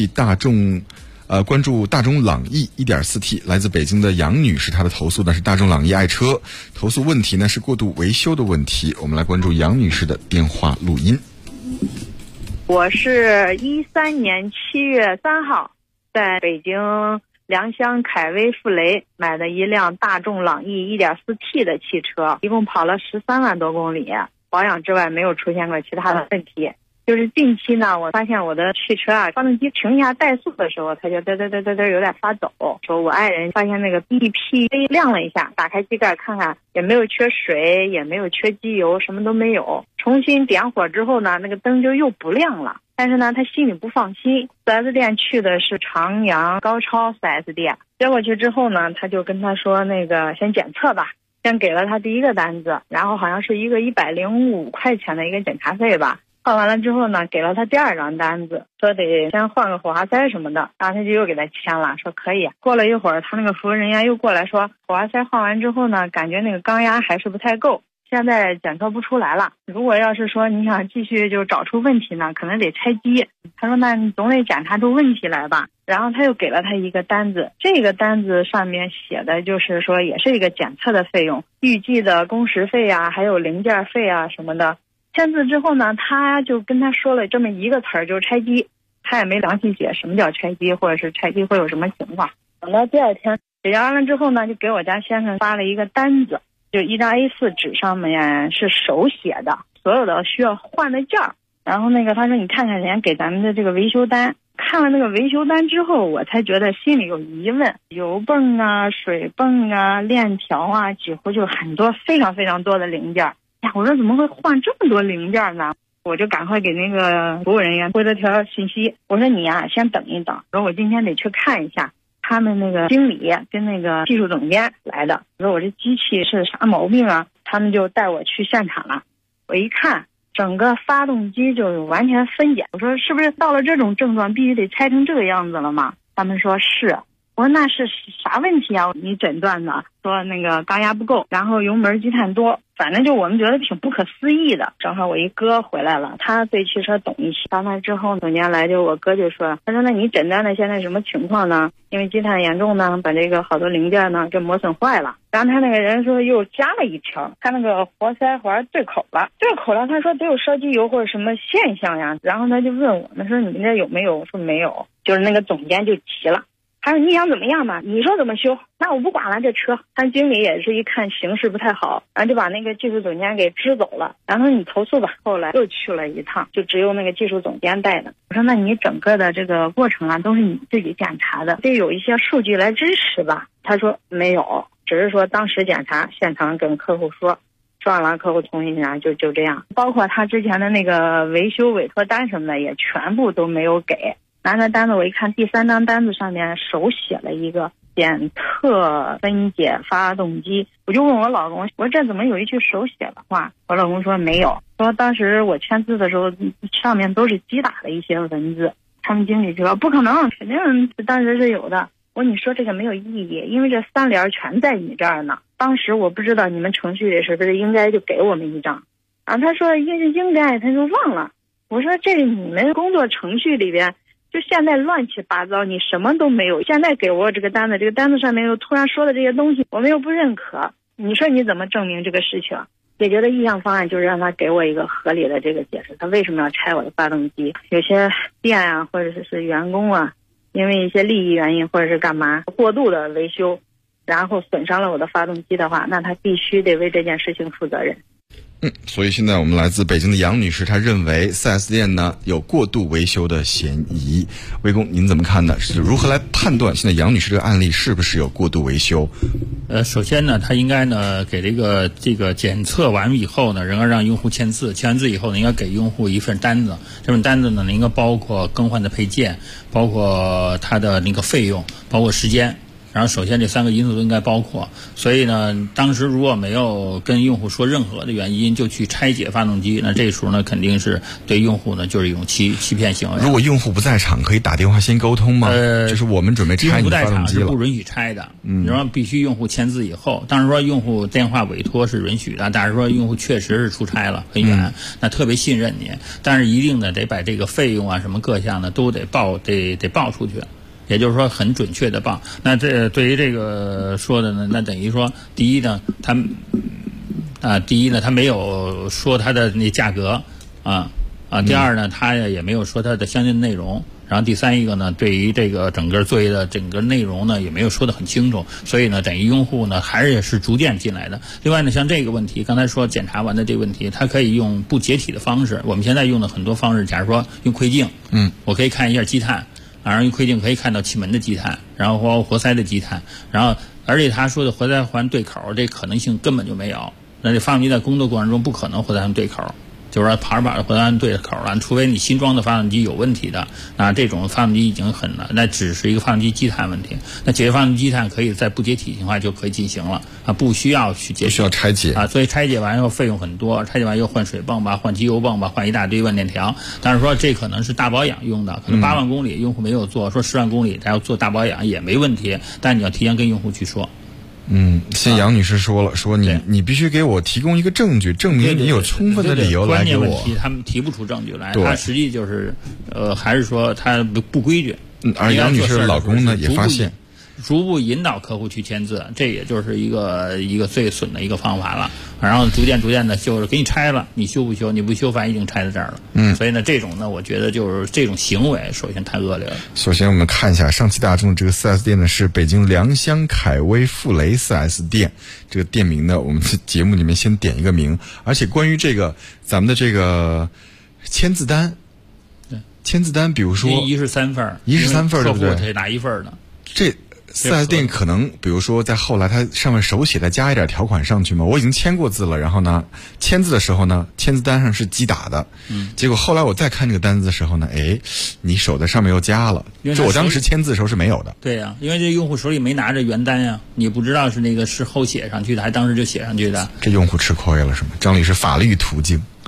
关注大众朗逸 1.4T， 来自北京的杨女士，她的投诉呢是大众朗逸爱车，投诉问题呢是过度维修的问题。我们来关注杨女士的电话录音。 我是13年7月3号在北京良乡凯威富雷买的一辆大众朗逸 1.4T 的汽车，一共跑了13万多公里，保养之外没有出现过其他的问题。就是近期呢，我发现我的汽车发动机停下怠速的时候，它就嘚有点发抖。说我爱人发现那个 EPA 亮了一下，打开机盖看看，也没有缺水，也没有缺机油，什么都没有。重新点火之后呢，那个灯就又不亮了。但是呢，他心里不放心。4S 店去的是长阳高超 4S 店，接过去之后呢，他就跟他说那个先检测吧。先给了他第一个单子，然后好像是一个105块钱的一个检查费吧。换完了之后呢，给了他第二张单子，说得先换个火花塞什么的，然后他就又给他签了，说可以。过了一会儿，他那个服务人员又过来说，火花塞换完之后呢，感觉那个缸压还是不太够，现在检测不出来了。如果要是说你想继续就找出问题呢，可能得拆机。他说那你总得检查出问题来吧。然后他又给了他一个单子，这个单子上面写的就是说也是一个检测的费用，预计的工时费啊，还有零件费啊什么的。签字之后呢，他就跟他说了这么一个词儿，就是拆机。他也没详细写什么叫拆机，或者是拆机会有什么情况。等到第二天解决完了之后呢，就给我家先生发了一个单子，就一张 A4 纸上面是手写的，所有的需要换的件儿。然后他说你看看人家给咱们的这个维修单。看了那个维修单之后，我才觉得心里有疑问，油泵啊、水泵啊、链条啊，几乎就很多非常非常多的零件。我说怎么会换这么多零件呢？我就赶快给那个服务人员回了条信息，我说你先等一等，说我今天得去看一下。他们那个经理跟那个技术总监来的，我说我这机器是啥毛病啊？他们就带我去现场了。我一看， 整个发动机就完全分解。我说是不是到了这种症状必须得拆成这个样子了吗？他们说是。我说那是啥问题啊？你诊断的说那个高压不够，然后油门积碳多，反正就我们觉得挺不可思议的。正好我一哥回来了，他对汽车懂一些。到那之后总监来就我哥就说，他说那你诊断的现在什么情况呢？因为积碳严重呢，把这个好多零件呢给磨损坏了。然后他那个人说又加了一条，他那个活塞环对口了，他说得有烧机油或者什么现象呀。然后他就问我们说你们这有没有？我说没有。就是那个总监就急了。他说你想怎么样嘛？你说怎么修？那我不管了，这车。他经理也是一看形势不太好，然后就把那个技术总监给支走了。然后你投诉吧。后来又去了一趟，就只有那个技术总监带的。我说那你整个的这个过程啊，都是你自己检查的，得有一些数据来支持吧？他说没有，只是说当时检查，现场跟客户说完了，客户同意啊，就这样。包括他之前的那个维修委托单什么的，也全部都没有给。拿着单子我一看，第3张单子上面手写了一个检测分解发动机。我就问我老公，我说这怎么有一句手写的话？我老公说没有，说当时我签字的时候上面都是击打的一些文字。他们经理就说不可能，肯定当时是有的。我说你说这个没有意义，因为这3联全在你这儿呢。当时我不知道你们程序里是不是应该就给我们一张啊？他说应该，他就忘了。我说这你们工作程序里边就现在乱七八糟，你什么都没有。现在给我这个单子，这个单子上面又突然说的这些东西，我们又不认可。你说你怎么证明这个事情？解决的意向方案就是让他给我一个合理的这个解释，他为什么要拆我的发动机？有些店啊，或者是员工啊，因为一些利益原因或者是干嘛过度的维修，然后损伤了我的发动机的话，那他必须得为这件事情负责任。 所以现在我们来自北京的杨女士，她认为 4S 店呢有过度维修的嫌疑。魏工，您怎么看呢？是如何来判断现在杨女士这个案例是不是有过度维修？ 首先呢，他应该呢给这个检测完以后呢，仍然让用户签字，签完字以后呢，应该给用户一份单子。这份单子呢，应该包括更换的配件，包括它的那个费用，包括时间。然后首先这3个因素都应该包括，所以呢，当时如果没有跟用户说任何的原因就去拆解发动机，那这时候呢肯定是对用户呢就是一种欺骗行为。 如果用户不在场，可以打电话先沟通吗？就是我们准备拆你的发动机了。 用户不在场是不允许拆的，然后必须用户签字以后。当然说用户电话委托是允许的，但是说用户确实是出差了很远，那特别信任你，但是一定呢得把这个费用啊什么各项呢都得报出去。也就是说很准确的报。那这对于这个说的呢，那等于说第一呢他没有说他的那价格第二呢他也没有说他的相应的内容，然后第三一个呢对于这个整个作业的整个内容呢也没有说得很清楚，所以呢等于用户呢还是逐渐进来的。另外呢像这个问题刚才说检查完的这个问题，它可以用不解体的方式，我们现在用的很多方式，假如说用窥镜，我可以看一下积碳，然后用窥镜可以看到气门的积碳，然后或活塞的积碳，然后而且他说的活塞环对口这可能性根本就没有。那这发动机在工作过程中不可能活塞环对口，就是说跑着跑着活塞环对口了，除非你新装的发动机有问题的，那这种发动机已经很了，那只是一个发动机积碳问题。那解决发动机积碳可以在不解体情况下就可以进行了不需要去解体， 不需要拆解所以拆解完以后费用很多，拆解完又换水泵吧，换机油泵吧，换一大堆万链条。但是说这可能是大保养用的，可能8万公里用户没有做，说10万公里他要做大保养也没问题，但你要提前跟用户去说。 像杨女士说了，说你必须给我提供一个证据，证明你有充分的理由来给我。 关键问题他们提不出证据来，他实际就是还是说他不规矩。 而杨女士的老公呢也发现， 逐步引导客户去签字，这也就是一个最损的一个方法了。然后逐渐的就是给你拆了，你修不修？你不修，反正已经拆在这儿了。所以呢，这种呢，我觉得就是这种行为，首先太恶劣了。 首先我们看一下上汽大众这个 4S 店呢，是北京良乡凯威富雷 4S 店。这个店名呢，我们节目里面先点一个名。而且关于这个咱们的这个签字单，比如说一式3份， 对不对？ 客户可以拿1份的。 这4S 店可能比如说在后来它上面手写再加一点条款上去嘛，我已经签过字了，然后呢签字的时候呢签字单上是击打的，结果后来我再看这个单子的时候呢，你手在上面又加了，就我当时签字的时候是没有的。 对呀，因为这用户手里没拿着原单呀，你不知道是那个是后写上去的还当时就写上去的。 这用户吃亏了是吗？张律师，法律途径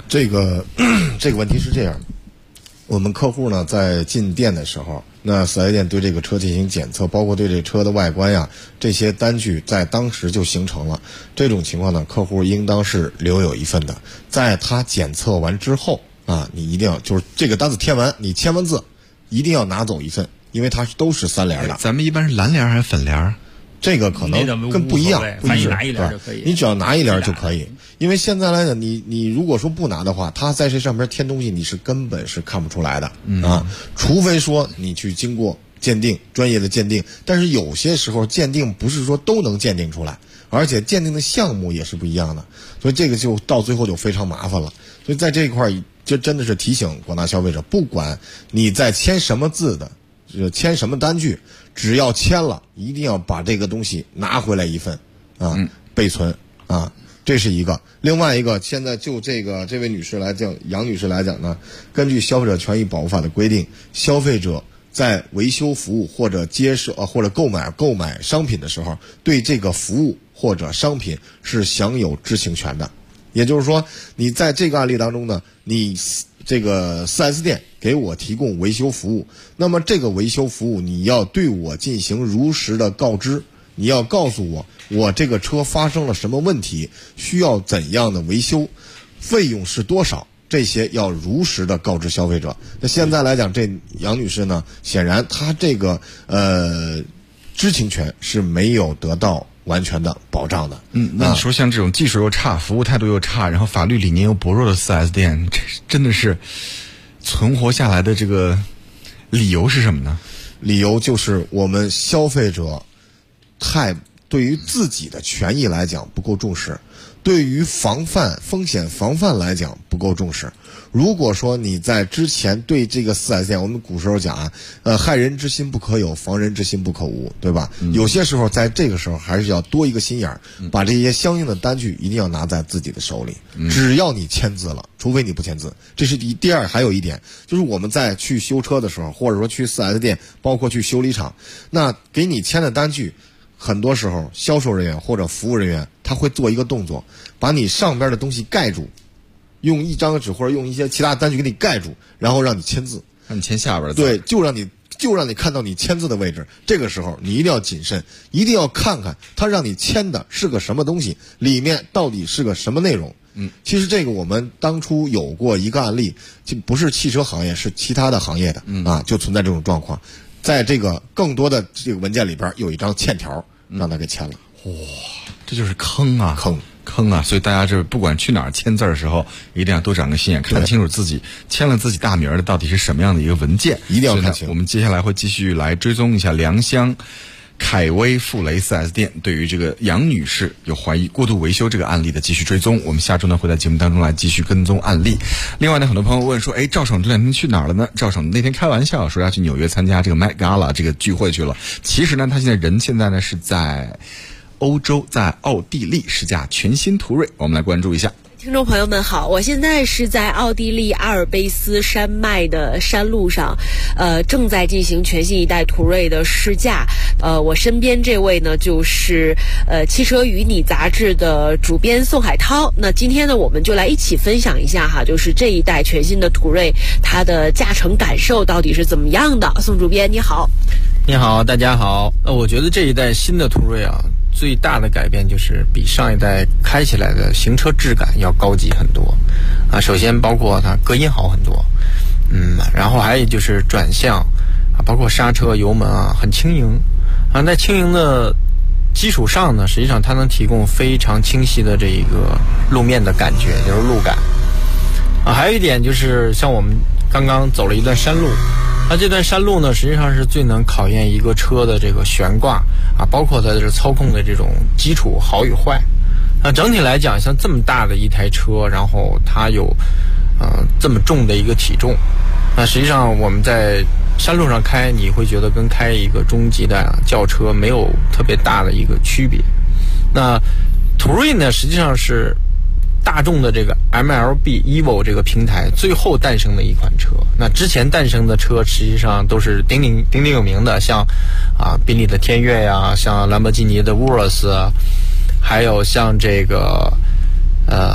这个问题是这样，我们客户呢在进店的时候，那4S店对这个车进行检测，包括对这车的外观呀，这些单据在当时就形成了。这种情况呢，客户应当是留有一份的。在他检测完之后啊，你一定要就是这个单子填完，你签完字，一定要拿走一份，因为它都是3联的。 咱们一般是蓝联还是粉联？ 这个可能跟不一样， 反正拿一联就可以。 你只要拿一联就可以，因为现在来讲，你如果说不拿的话，他在这上面填东西，你是根本是看不出来的啊，除非说你去经过鉴定，专业的鉴定。但是有些时候鉴定不是说都能鉴定出来，而且鉴定的项目也是不一样的，所以这个就到最后就非常麻烦了。所以在这一块，就真的是提醒广大消费者，不管你在签什么字的，签什么单据。只要签了，一定要把这个东西拿回来一份，备存啊，这是一个。另外一个，现在就这位女士来讲，杨女士来讲呢，根据消费者权益保护法的规定，消费者在维修服务或者或者购买商品的时候，对这个服务或者商品是享有知情权的。也就是说，你在这个案例当中呢，你这个 4S 店给我提供维修服务，那么这个维修服务你要对我进行如实的告知，你要告诉我这个车发生了什么问题，需要怎样的维修，费用是多少，这些要如实的告知消费者。那现在来讲，这杨女士呢，显然她这个知情权是没有得到完全的保障的。 那你说像这种技术又差，服务态度又差，然后法律理念又薄弱的 4S 店，这真的是存活下来的这个理由是什么呢？ 理由就是我们消费者对于自己的权益来讲不够重视，对于风险防范来讲不够重视。如果说你在之前对这个 4S 店，我们古时候讲害人之心不可有，防人之心不可无，对吧？有些时候在这个时候还是要多一个心眼儿，把这些相应的单据一定要拿在自己的手里。只要你签字了，除非你不签字，这是第二。还有一点就是我们在去修车的时候，或者说去 4S 店，包括去修理厂，那给你签的单据，很多时候销售人员或者服务人员他会做一个动作，把你上边的东西盖住，用一张纸或者用一些其他单据给你盖住，然后让你签字， 让你签下边的字。 对，就让你看到你签字的位置。这个时候你一定要谨慎，一定要看看他让你签的是个什么东西，里面到底是个什么内容。其实这个我们当初有过一个案例，就不是汽车行业，是其他的行业的就存在这种状况。在这个更多的这个文件里边有一张欠条，让他给签了。 哇，这就是坑啊！坑啊！所以大家这不管去哪儿签字的时候，一定要多长个心眼，看清楚自己签了自己大名的到底是什么样的一个文件， 一定要看清。 我们接下来会继续来追踪一下良乡凯威富雷 4S 店对于这个杨女士有怀疑过度维修这个案例的继续追踪。我们下周呢会在节目当中来继续跟踪案例。另外呢，很多朋友问说，赵省这2天去哪儿了呢？赵省那天开玩笑说要去纽约参加这个 Met Gala 这个聚会去了，其实呢他现在呢是在欧洲，在奥地利试驾全新途锐。我们来关注一下。 听众朋友们好，我现在是在奥地利阿尔卑斯山脉的山路上，正在进行全新一代途锐的试驾。我身边这位呢就是汽车与你杂志的主编宋海涛。那今天呢我们就来一起分享一下就是这一代全新的途锐它的驾乘感受到底是怎么样的。宋主编你好。 你好，大家好。我觉得这一代新的途锐最大的改变就是比上一代开起来的行车质感要高级很多首先包括它隔音好很多，然后还有就是转向包括刹车油门很轻盈在轻盈的基础上呢，实际上它能提供非常清晰的这一个路面的感觉，就是路感还有一点就是像我们刚刚走了一段山路，这段山路呢实际上是最能考验一个车的这个悬挂包括它的操控的这种基础好与坏。整体来讲，像这么大的一台车，然后它有这么重的一个体重，实际上我们在山路上开，你会觉得跟开一个中级的轿车没有特别大的一个区别。那途锐呢实际上是大众的这个 MLB Evo 这个平台最后诞生的一款车。那之前诞生的车实际上都是鼎鼎有名的，像宾利的天越呀，像兰博基尼的 Urus，还有像这个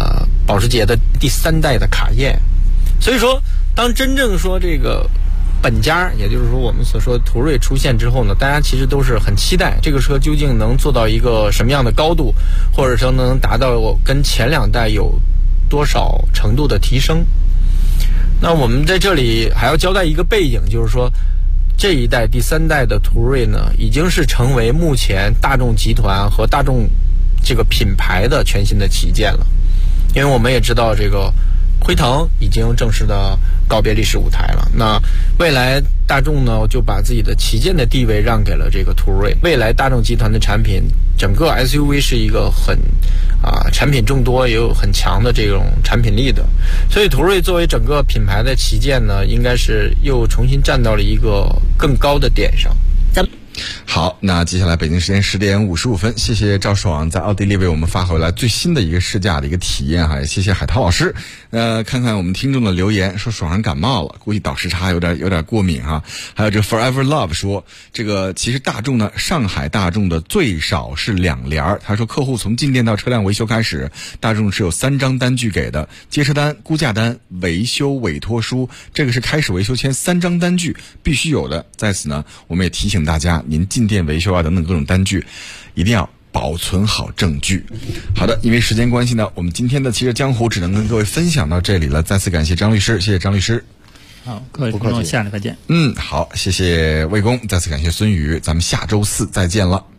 保时捷的第3代的卡宴。所以说，当真正说这个本家，也就是说我们所说的途锐出现之后呢，大家其实都是很期待这个车究竟能做到一个什么样的高度，或者说能达到跟前2代有多少程度的提升。那我们在这里还要交代一个背景，就是说这一代第3代的途锐呢，已经是成为目前大众集团和大众这个品牌的全新的旗舰了。因为我们也知道这个辉腾已经正式的告别历史舞台了，那未来大众呢就把自己的旗舰的地位让给了这个途锐。未来大众集团的产品，整个 SUV 是一个很产品众多也有很强的这种产品力的，所以途锐作为整个品牌的旗舰呢，应该是又重新站到了一个更高的点上。 好，那接下来北京时间10点55分，谢谢赵爽在奥地利为我们发回来最新的一个试驾的一个体验哈，也谢谢海涛老师。看看我们听众的留言，说爽上感冒了，估计倒时差有点过敏哈。还有这 Forever Love 说，这个其实大众呢，上海大众的最少是2联。他说客户从进店到车辆维修开始，大众是有3张单据给的，接车单、估价单、维修委托书，这个是开始维修前3张单据必须有的。在此呢，我们也提醒大家，您进店维修啊等等各种单据，一定要保存好证据。好的，因为时间关系呢，我们今天的骑着江湖只能跟各位分享到这里了。再次感谢张律师，谢谢张律师。 好，各位朋友，下礼拜见。 好，谢谢魏工，再次感谢孙宇，咱们下周4再见了。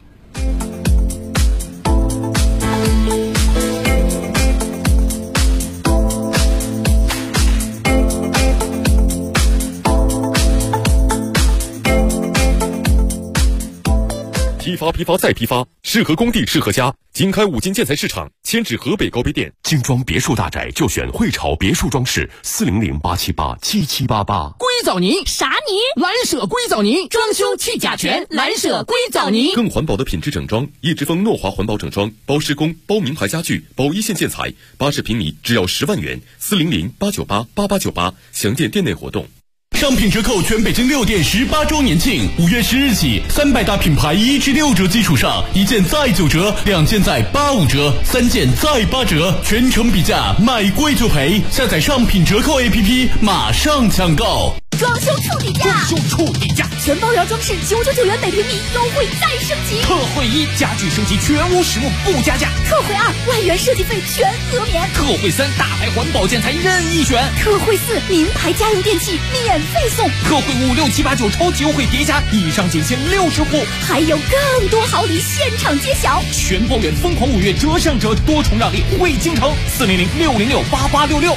批发再批发，适合工地适合家。经开5金建材市场，迁至河北高碑店。精装别墅大宅就选汇潮别墅装饰，400-878-7788。 硅藻泥啥泥？蓝舍硅藻泥，装修去甲醛，蓝舍硅藻泥。 更环保的品质整装，叶之峰诺华环保整装，包施工，包名牌家具，包一线建材，80平米只要10万元，400-898-8898。详见店内活动。 商品折扣全北京6店18周年庆，5月10日起，300大品牌1至6折基础上，1件再9折，2件再85折，3件再8折，全程比价，买贵就赔。下载商品折扣 APP， 马上抢购。 装修处底价，全包圆装饰999元每平米，优惠再升级。 特惠1，家具升级全屋实木不加价。 特惠2，外圆设计费全额免。 特惠3，大牌环保建材任意选。 特惠4，名牌家用电器免费送。 特惠5、6、7、8、9超级优惠叠加，以上仅限60户， 还有更多好礼现场揭晓。 全包圆疯狂5月折上折，多重让利惠京城，400-606-8866，400-606-8866，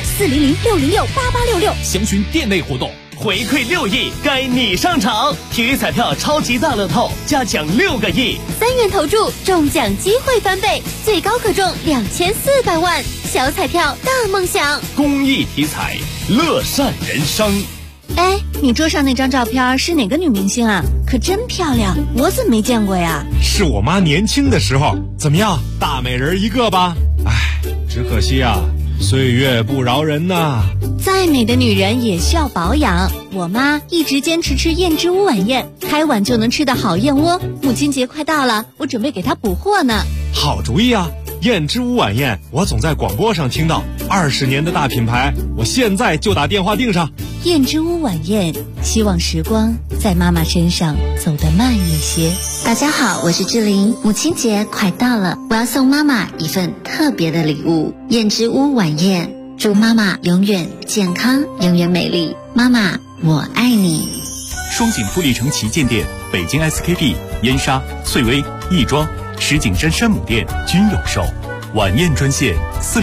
详询店内活动。 回馈6亿，该你上场！体育彩票超级大乐透，加奖6个亿 ，3元投注，中奖机会翻倍，最高可中2400万。小彩票大梦想， 公益体彩，乐善人生。 哎，你桌上那张照片是哪个女明星啊？可真漂亮，我怎么没见过呀？ 是我妈年轻的时候。怎么样，大美人一个吧？哎，只可惜啊，岁月不饶人呐。 再美的女人也需要保养，我妈一直坚持吃燕之屋晚宴，开碗就能吃的好燕窝。母亲节快到了，我准备给她补货呢。 好主意啊！燕之屋晚宴，我总在广播上听到，20年的大品牌，我现在就打电话订上。 燕之屋晚宴，希望时光在妈妈身上走得慢一些。 大家好，我是志玲，母亲节快到了，我要送妈妈一份特别的礼物——燕之屋晚宴。祝妈妈永远健康，永远美丽。妈妈，我爱你。 双井富力城旗舰店、北京 SKP、燕莎、翠微、亦庄、石景山山姆店均有售。晚宴专线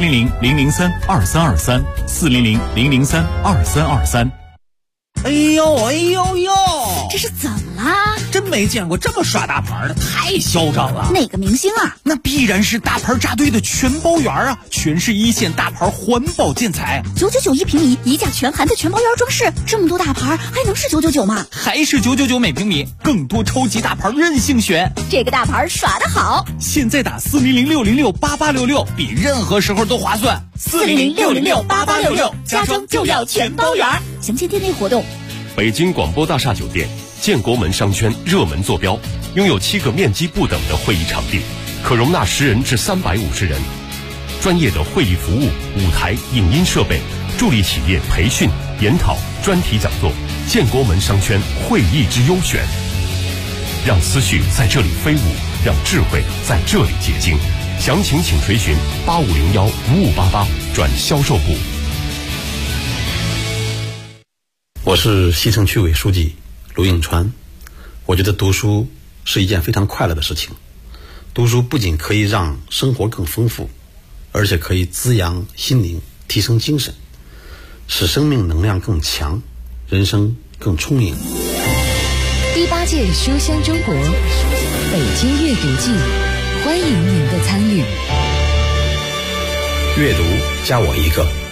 400-003-2323，400-003-2323。 哎呦哎呦呦， 这是怎么啦？ 真没见过这么耍大牌的，太嚣张了。 哪个明星啊？ 那必然是大牌扎堆的全包圆啊，全是1线大牌环保建材 ，999一平米，一价全含的全包圆装饰，这么多大牌还能是999吗？ 还是999每平米，更多超级大牌任性选。 这个大牌耍得好， 现在打400-606-8866，比任何时候都划算。 400-606-8866，家装就要全包圆。详见店内活动。 北京广播大厦酒店，建国门商圈热门坐标，拥有7个面积不等的会议场地，可容纳10人至350人。 专业的会议服务、舞台、影音设备，助力企业培训、研讨、专题讲座，建国门商圈会议之优选。让思绪在这里飞舞，让智慧在这里结晶。详情请垂询8501-5588转销售部。 我是西城区委书记卢永川。我觉得读书是一件非常快乐的事情。读书不仅可以让生活更丰富，而且可以滋养心灵，提升精神，使生命能量更强，人生更充盈。 第8届书香中国北京阅读季，欢迎您的参与。 阅读加我一个。